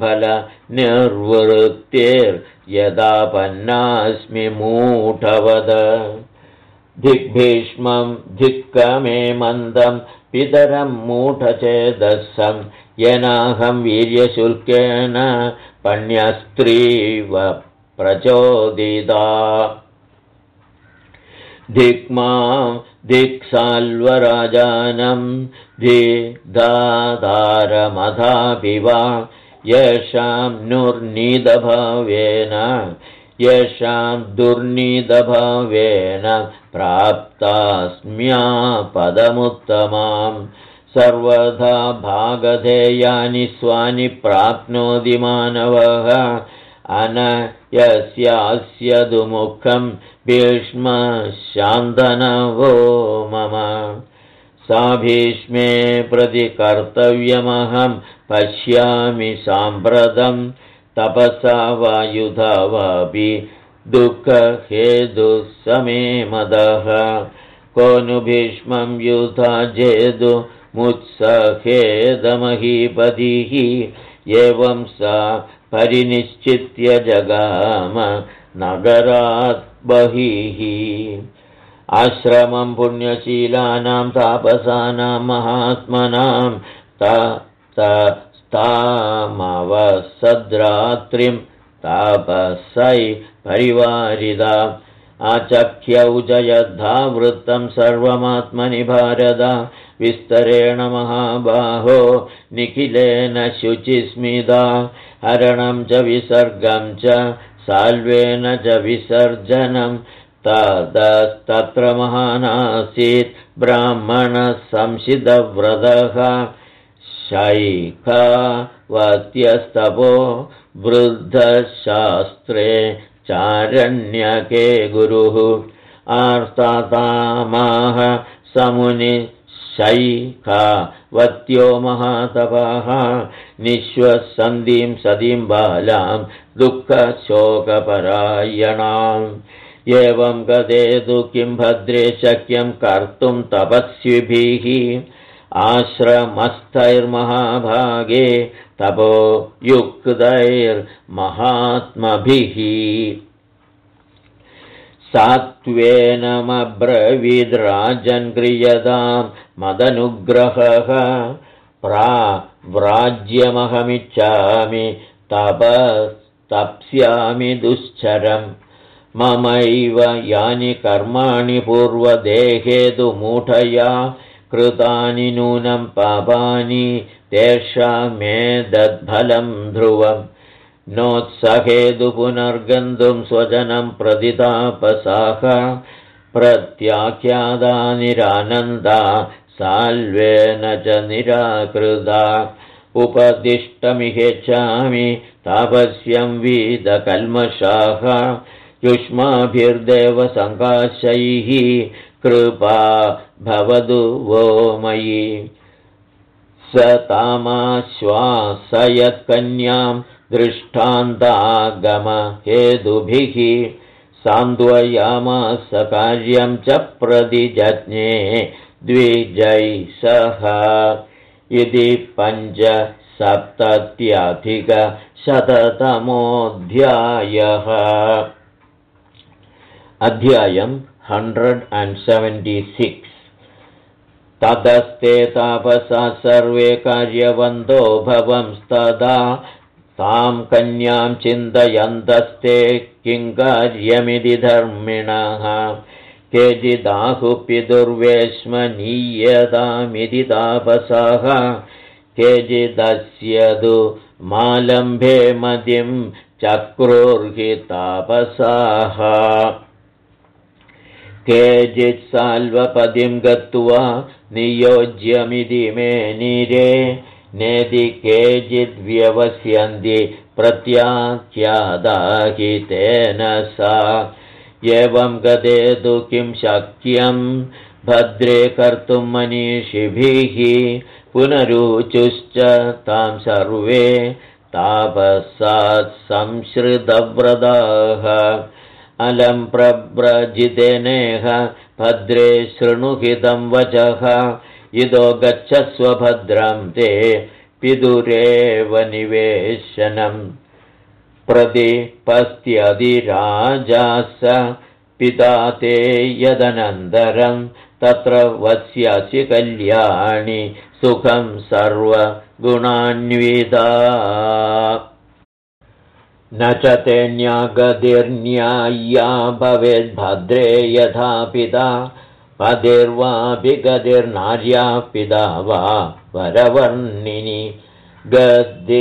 फलनिर्वृत्तिर्यदापन्नास्मि मूढवद दिग्भीष्मं धिक्कमे मन्दं पितरं मूढचेदसं येनाहं वीर्यशुल्केन पण्यस्त्रीव प्रचोदिता दिक्मां दिक्साल्वराजानं धिदाधारमथापि वा येषां दुर्निदभावेन प्राप्तास्म्यापदमुत्तमां सर्वथा भागधेयानि स्वानि प्राप्नोति मानवः अनयस्यास्य दुमुखं भीष्मशान्तनवो मम सा भीष्मे प्रति कर्तव्यमहं पश्यामि साम्प्रतं तपसा वा युधा वापि दुःखहेतुः समे मदः को नु भीष्मं युधा जेतुमुत्सहेदमहीपतिः एवं सा परिनिश्चित्य जगाम नगरात् बहिः आश्रमं पुण्यशीलानां तापसानां महात्मनां तामवसद्रात्रिं तापसै परिवारिदा आचख्यौ च यद्धा वृत्तं सर्वमात्मनि भारत विस्तरेण महाबाहो निखिलेन शुचिस्मिता हरणं च विसर्गं च साल्वेन च विसर्जनं तत्र महानासीत् ब्राह्मणः संशितव्रतः शैखावत्यस्तपो वृद्धशास्त्रे चारण्यके गुरुः आर्तातामाह समुनि शैखावत्यो महातपः निःश्वसन्धिं सतीं बालां दुःखशोकपरायणाम् एवं गते तु किं भद्रे शक्यं कर्तुं तपस्विभिः आश्रमस्थैर्महाभागे तपो युक्तैर्महात्मभिः सात्वेनमब्रवीद्राजन् क्रियतां मदनुग्रहः प्राव्राज्यमहमिच्छामि तपस्तप्स्यामि दुश्चरम् ममैव यानि कर्माणि पूर्वदेहे तु मूढया कृतानि नूनं पापानि तेषामेतद्फलं ध्रुवम् नोत्सहेतु पुनर्गन्तुं स्वजनं प्रतितापसाः प्रत्याख्याता निरानन्दा साल्वेन च निराकृता उपदिष्टमिहेच्छामि तापस्यं वीदकल्मषाः युष्माभिर्देवसङ्काशैः कृपा भवतु वो मयि स तामाश्वासयत्कन्यां दृष्टान्तागमहेतुभिः सान्त्वयामास कार्यं च प्रतिजज्ञे द्विजैः इति 5सप्तत्यधिकशततमोऽध्यायः अध्यायम् 176 ततस्ते तापसा सर्वे कार्यवन्तो भवंस्तदा तां कन्यां चिन्तयन्तस्ते किङ्कार्यमिति धर्मिणः केचिदाहुः पितुर्वेश्मनीयतामिति तापसाः केचिदस्य तु मालम्भे मतिं चक्रुर्हि तापसाः केचित् साल्वपदिं गत्वा नियोज्यमिति मे नीरे नेति केचिद्व्यवस्यन्ति प्रत्याख्यादाहि तेन सा एवं गते तु किं शक्यं भद्रे कर्तुं मनीषिभिः पुनरुचुश्च तां सर्वे तापसात् संश्रितव्रताः अलं प्रव्रजितेनेह भद्रे शृणुहितं वचः इदो गच्छस्व भद्रं ते पितुरेव निवेशनम् प्रतिपस्त्यधिराजास पिता ते यदनन्तरं तत्र वस्यसि कल्याणि सुखं सर्वगुणान्विता न च तेऽन्यागतिर्न्याय्या भवेद्भद्रे यथा पिता पतिर्वापि गतिर्नार्या पिता वा वरवर्णिनि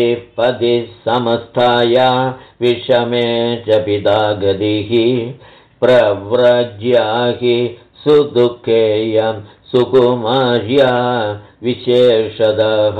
गद्दिपदिः समस्थाया विषमे च पिता गतिः प्रव्रज्याहि सुदुःखेयं सुकुमार्या विशेषदः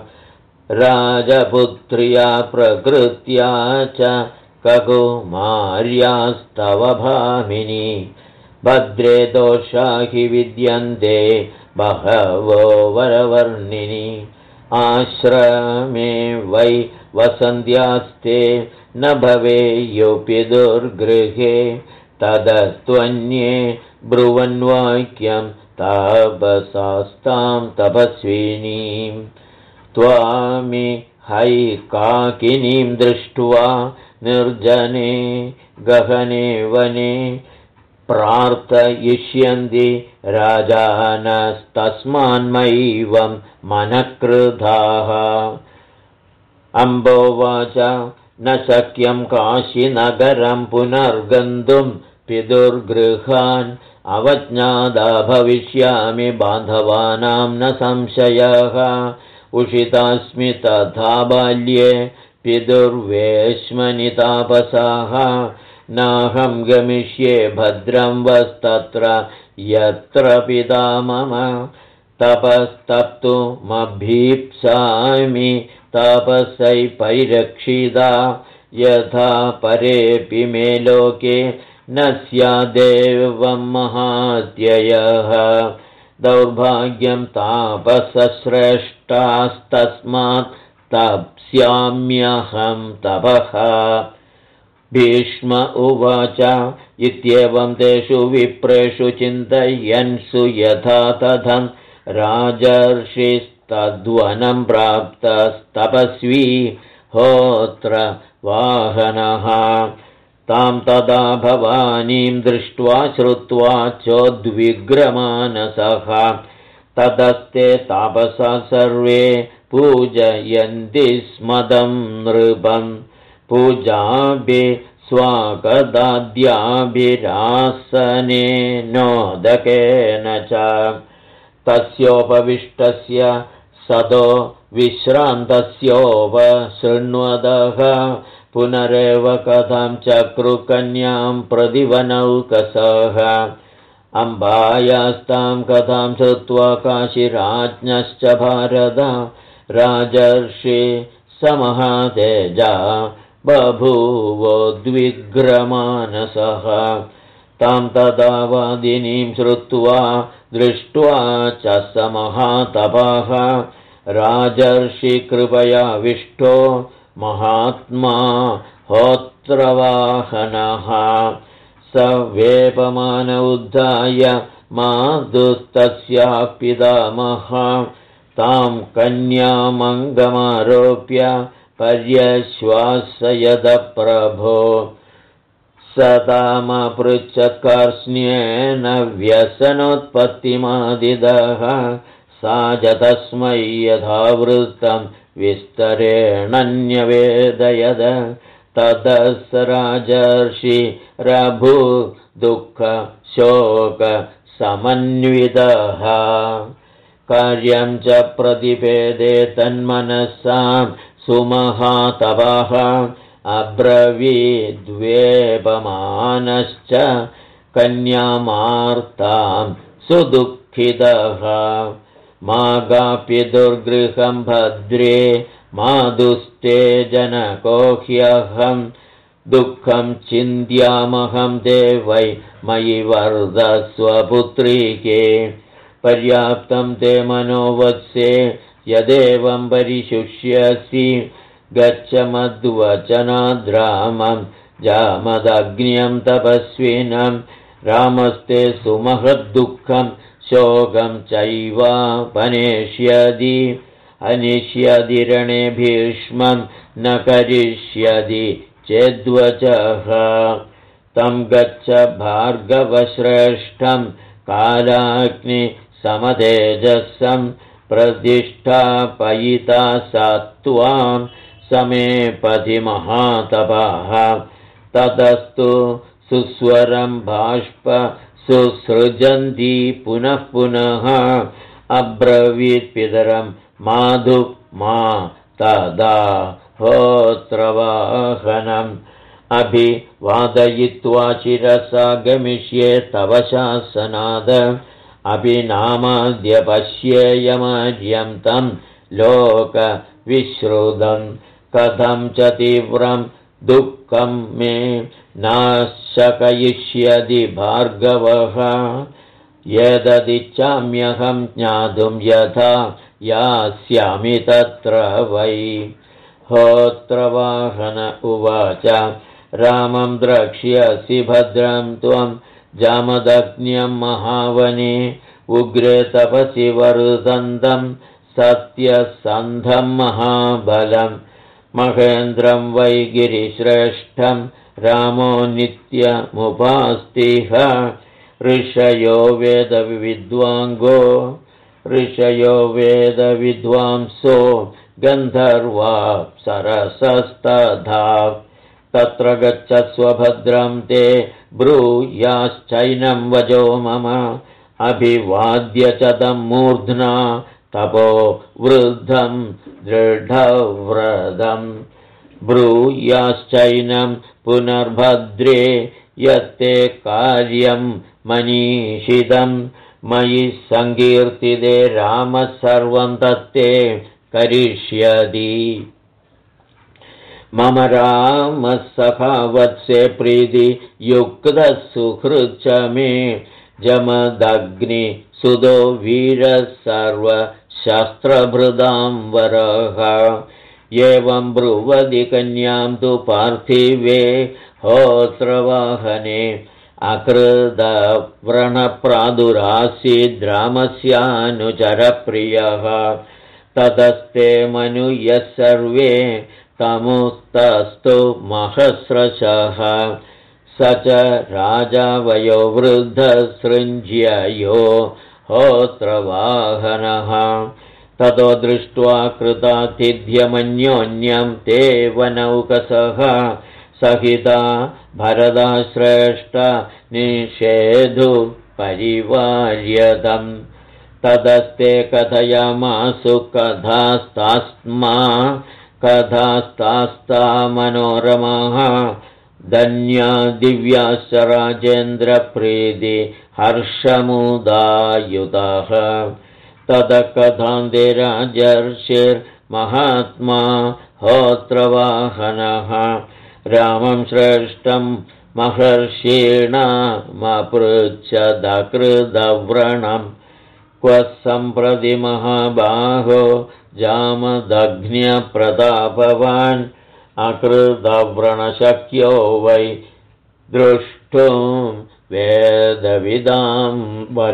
राजपुत्र्या प्रकृत्या च ककुमार्यास्तव भामिनी भद्रे दोषा हि विद्यन्ते बहवो वरवर्णिनि आश्रमे वै वसन्त्यास्ते न भवेयुपि दुर्गृहे तदस्त्वन्ये ब्रुवन्वाक्यं तापसास्तां तपस्विनीं त्वामि हैकाकिनीं दृष्ट्वा निर्जने गहने वने प्रार्थयिष्यन्ति राजानस्तस्मान्मैवं मनःक्रुधाः अम्बोवाच न शक्यं काशीनगरं पुनर्गन्तुं पितुर्गृहान् अवज्ञादा भविष्यामि बान्धवानां न संशयः उषितास्मि तथा बाल्ये पितुर्वेश्मनि तापसाः नाहं गमिष्ये भद्रं वस्तत्र यत्र पिता मम तपस्तप्तुमभीप्सामि तापसै परिरक्षिता यथा परेऽपि मे लोके न स्यादेवं महात्ययः दौर्भाग्यं तापसश्रेष्ठास्तस्मात् तप्स्याम्यहं तपः भीष्म उवाच इत्येवं तेषु विप्रेषु चिन्तयन्सु यथा तथं राजर्षिस्तद्वनं प्राप्तस्तपस्वी होत्र वाहनः तां तदा भवानीं दृष्ट्वा श्रुत्वा चोद्विग्रमानसः ततस्ते तापसा सर्वे पूजयन्ति स्मदं नृपम् पूजाभि स्वाकदाद्याभिरासनेनोदकेन च तस्योपविष्टस्य सदो विश्रान्तस्योपशृण्वदः पुनरेव कथं चक्रुकन्यां प्रतिवनौकसः अम्बायास्तां कथां श्रुत्वा काशीराज्ञश्च भारत राजर्षि समहातेजा बभूवोद्विग्रमानसः तां तदा वादिनीं श्रुत्वा दृष्ट्वा च समहातपः राजर्षिकृपयाविष्टो महात्मा होत्रवाहनः स वेपमान उद्धाय मातुस्तस्याः पितामहः तां कन्यामङ्गमारोप्य पर्यश्वासयद प्रभो स तामपृच्छत्कार्ष्ण्येन व्यसनोत्पत्तिमादिदः सा च तस्मै यथावृत्तं विस्तरेणन्यवेदयद ततः स राजर्षिरभू दुःखशोकसमन्वितः कार्यं च प्रतिपेदे तन्मनसां सुमहातपः अब्रवीद्वेपमानश्च कन्यामार्तां सुदुःखितः मागाप्यदुर्गृहं भद्रे मादुस्ते जनको ह्यहं दुःखं चिन्त्यामहं देवै मयि वर्धस्वपुत्रीके पर्याप्तं ते मनोवत्से यदेवं परिशुष्यसि गच्छ मद्वचनाद्रामं जामदग्न्यं तपस्विनं रामस्ते सुमहद्दुःखं शोकं चैवापनेष्यति अनिष्यति रणे भीष्मं न करिष्यति चेद्वचः तं गच्छ भार्गवश्रेष्ठं कालाग्निसमतेजसं प्रतिष्ठापयिता सा त्वां समेपति महातपः ततस्तु सुस्वरं बाष्प सुसृजन्ती पुनः पुनः अब्रवीत्पितरं माधु मा तदा होत्रवाहनम् अभिवादयित्वा शिरसा गमिष्ये तव शासनाद अभिनामाद्य पश्येयमर्यं तं लोकविश्रुतं कथं च तीव्रं दुःखं मे नाशकयिष्यति भार्गवः यददिच्छाम्यहं ज्ञातुं यथा यास्यामि तत्र वै होत्रवाहन उवाच रामं द्रक्ष्यसि भद्रं त्वं जामदग्न्यं महावने उग्रे तपसि वरुदन्तं सत्यसन्धं महाबलं महेन्द्रं वै गिरिश्रेष्ठं रामो नित्यमुपास्तिह ऋषयो वेदविद्वांसो गन्धर्वा सरसस्तथा तत्र गच्छस्व भद्रं ते ब्रूयाश्चैनं वजो मम अभिवाद्य च तं मूर्ध्ना तपो वृद्धं दृढव्रतं ब्रूयाश्चैनं पुनर्भद्रे यत्ते कार्यं मनीषितं मयि सङ्कीर्तिते रामः सर्वं तत्ते करिष्यति मम रामः सखावत्से प्रीतियुक्तः सुहृच्च मे जमदग्निसुतो वीरः सर्वशस्त्रभृदां वरः एवं ब्रुवदि कन्यां तु पार्थिवे होत्रवाहने अकृतव्रणप्रादुरासीद्रामस्यानुचरप्रियः ततस्ते मनुयः सर्वे तमुस्तस्तु महस्रशः स च राजा वयोवृद्धसृञ्ज्ययो होत्रवाहनः ततो दृष्ट्वा कृतातिथ्यमन्योन्यं ते वनौकसः सहिता भरतश्रेष्ठ निषेधु परिवार्यतम् तदस्ते कथयामासु कथास्तास्ता मनोरमाः धन्या दिव्याश्च राजेन्द्रप्रीति हर्षमुदायुताः तदकथान्ते राजर्षिर्महात्मा होत्रवाहनः रामं श्रेष्ठं महर्षीणामपृच्छदकृतव्रणं क्व सम्प्रति महाबाहो जामदग्न्यप्रतापवान् अकृतव्रणशक्यो वै द्रष्टुं वेदविदां वर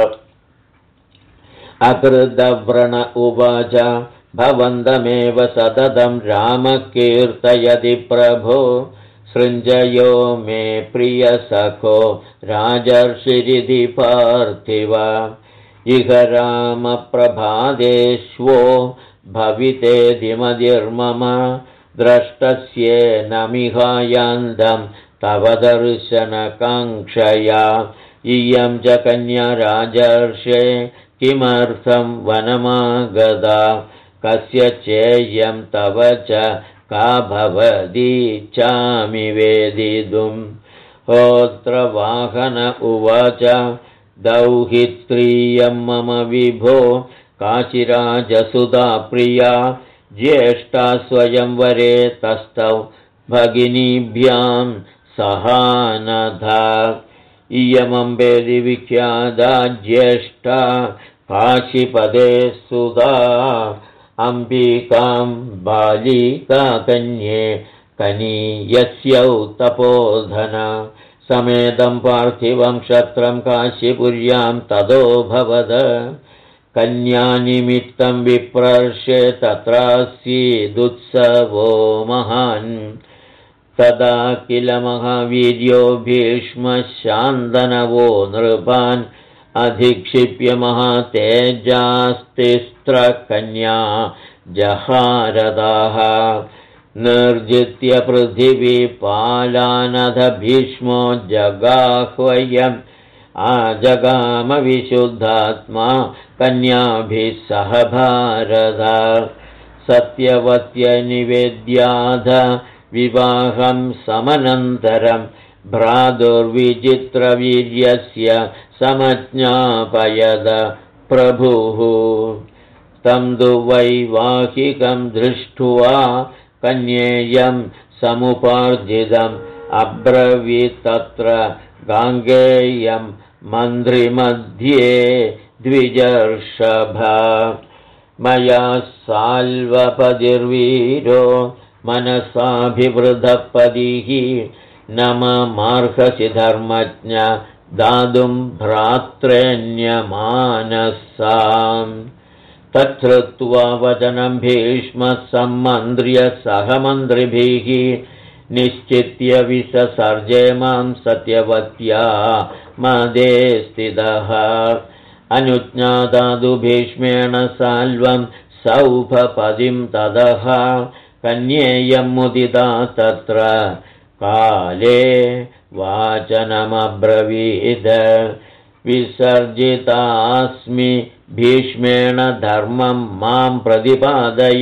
अकृतव्रण उवाच भवन्तमेव सततं रामकीर्तयति प्रभो सृञ्जयो मे प्रियसखो राजर्षिरिति पार्थिव इह रामप्रभादेष्वो भवितेधिमतिर्मम द्रष्टस्येन मिहायान्दं तव दर्शनकाङ्क्षया इयं च कन्या राजर्षे किमर्थं वनमागता कस्य चेयं तव च का भवदीच्छामि वेदितुं होत्रवाहन उवाच दौहित्रीयं मम विभो काचिराजसुधा प्रिया ज्येष्ठा स्वयंवरे तस्थौ भगिनीभ्यां सहानधा इयमम्बेदि विख्याता ज्येष्ठा काशीपदे सुधा अम्बिकां बालिका कन्ये कनीयस्यौ तपोधन समेतं पार्थिवं क्षत्रं काशीपुर्यां ततो भवद कन्यानिमित्तं विप्रर्षे तत्रासीदुत्सवो महान् तदा किल महावीर्यो भीष्मशान्तनवो नृपान् अधिक्षिप्य महातेजास्तिस्त्रकन्या जहारदाः निर्जित्य पृथिवीपालानध भीष्मो जगाह्वयम् आजगामविशुद्धात्मा कन्याभिः सह भारत सत्यवत्य निवेद्याध विवाहं समनन्तरं भ्रातुर्विचित्रवीर्यस्य समज्ञापयद प्रभुः। तं तु वैवाहिकं दृष्ट्वा कन्येयं समुपार्जितम् अब्रवीत्तत्र गाङ्गेयं मन्त्रिमध्ये द्विजर्षभ। मया साल्वपतिर्वीरो मनसाभिवृद्धपदिः न मार्हसि धर्मज्ञ दातुं भ्रात्रेण्यमानसाम्। तच्छ्रुत्वा वचनं भीष्मः सम्मन्त्र्य सह मन्त्रिभिः निश्चित्य विससर्जे मां सत्यवत्या मदे स्थितः। अनुज्ञादातु भीष्मेण साल्वं सौभपदिं ततः कन्येयं मुदिता तत्र काले वाचनमब्रवीद। विसर्जितास्मि भीष्मेण धर्मं मां प्रतिपादय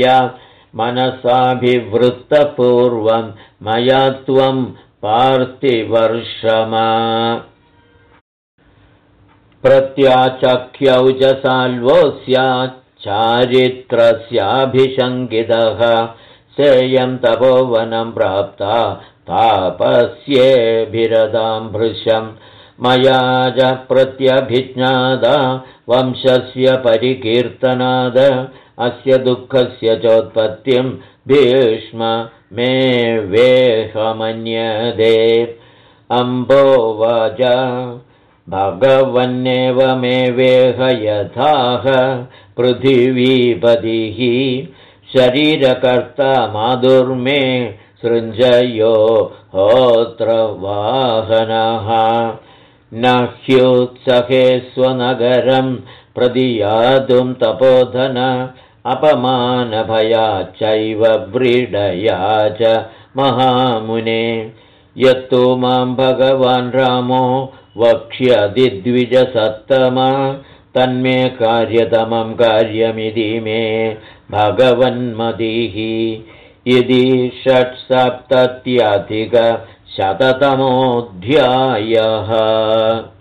मनसाभिवृत्तपूर्वं मया त्वं पार्थिवर्षमा। प्रत्याचख्यौ च साल्वोऽस्याच्चारित्रस्याभिशङ्कितः सेयं तपोवनं प्राप्ता तापस्येभिरदां भृशं। मया च प्रत्यभिज्ञादा वंशस्य परिकीर्तनाद अस्य दुःखस्य चोत्पत्तिं भीष्म मे वेहमन्यदे। अम्बोवाच भगवन्नेव मे वेह यथाह पृथिवीपतिः शरीरकर्ता माधुर्मे सृञ्जयो होत्र वाहनः। न ह्युत्सहे स्वनगरं प्रतियातुं तपोधन अपमानभयाच्चैव व्रीडया च महामुने। यत्तु मां भगवान् रामो वक्ष्यति द्विजसत्तमा तन्मे कार्यतमं कार्यमिति मे भगवन्मतिः। इति 6सप्तत्यधिकशततमोऽध्यायः।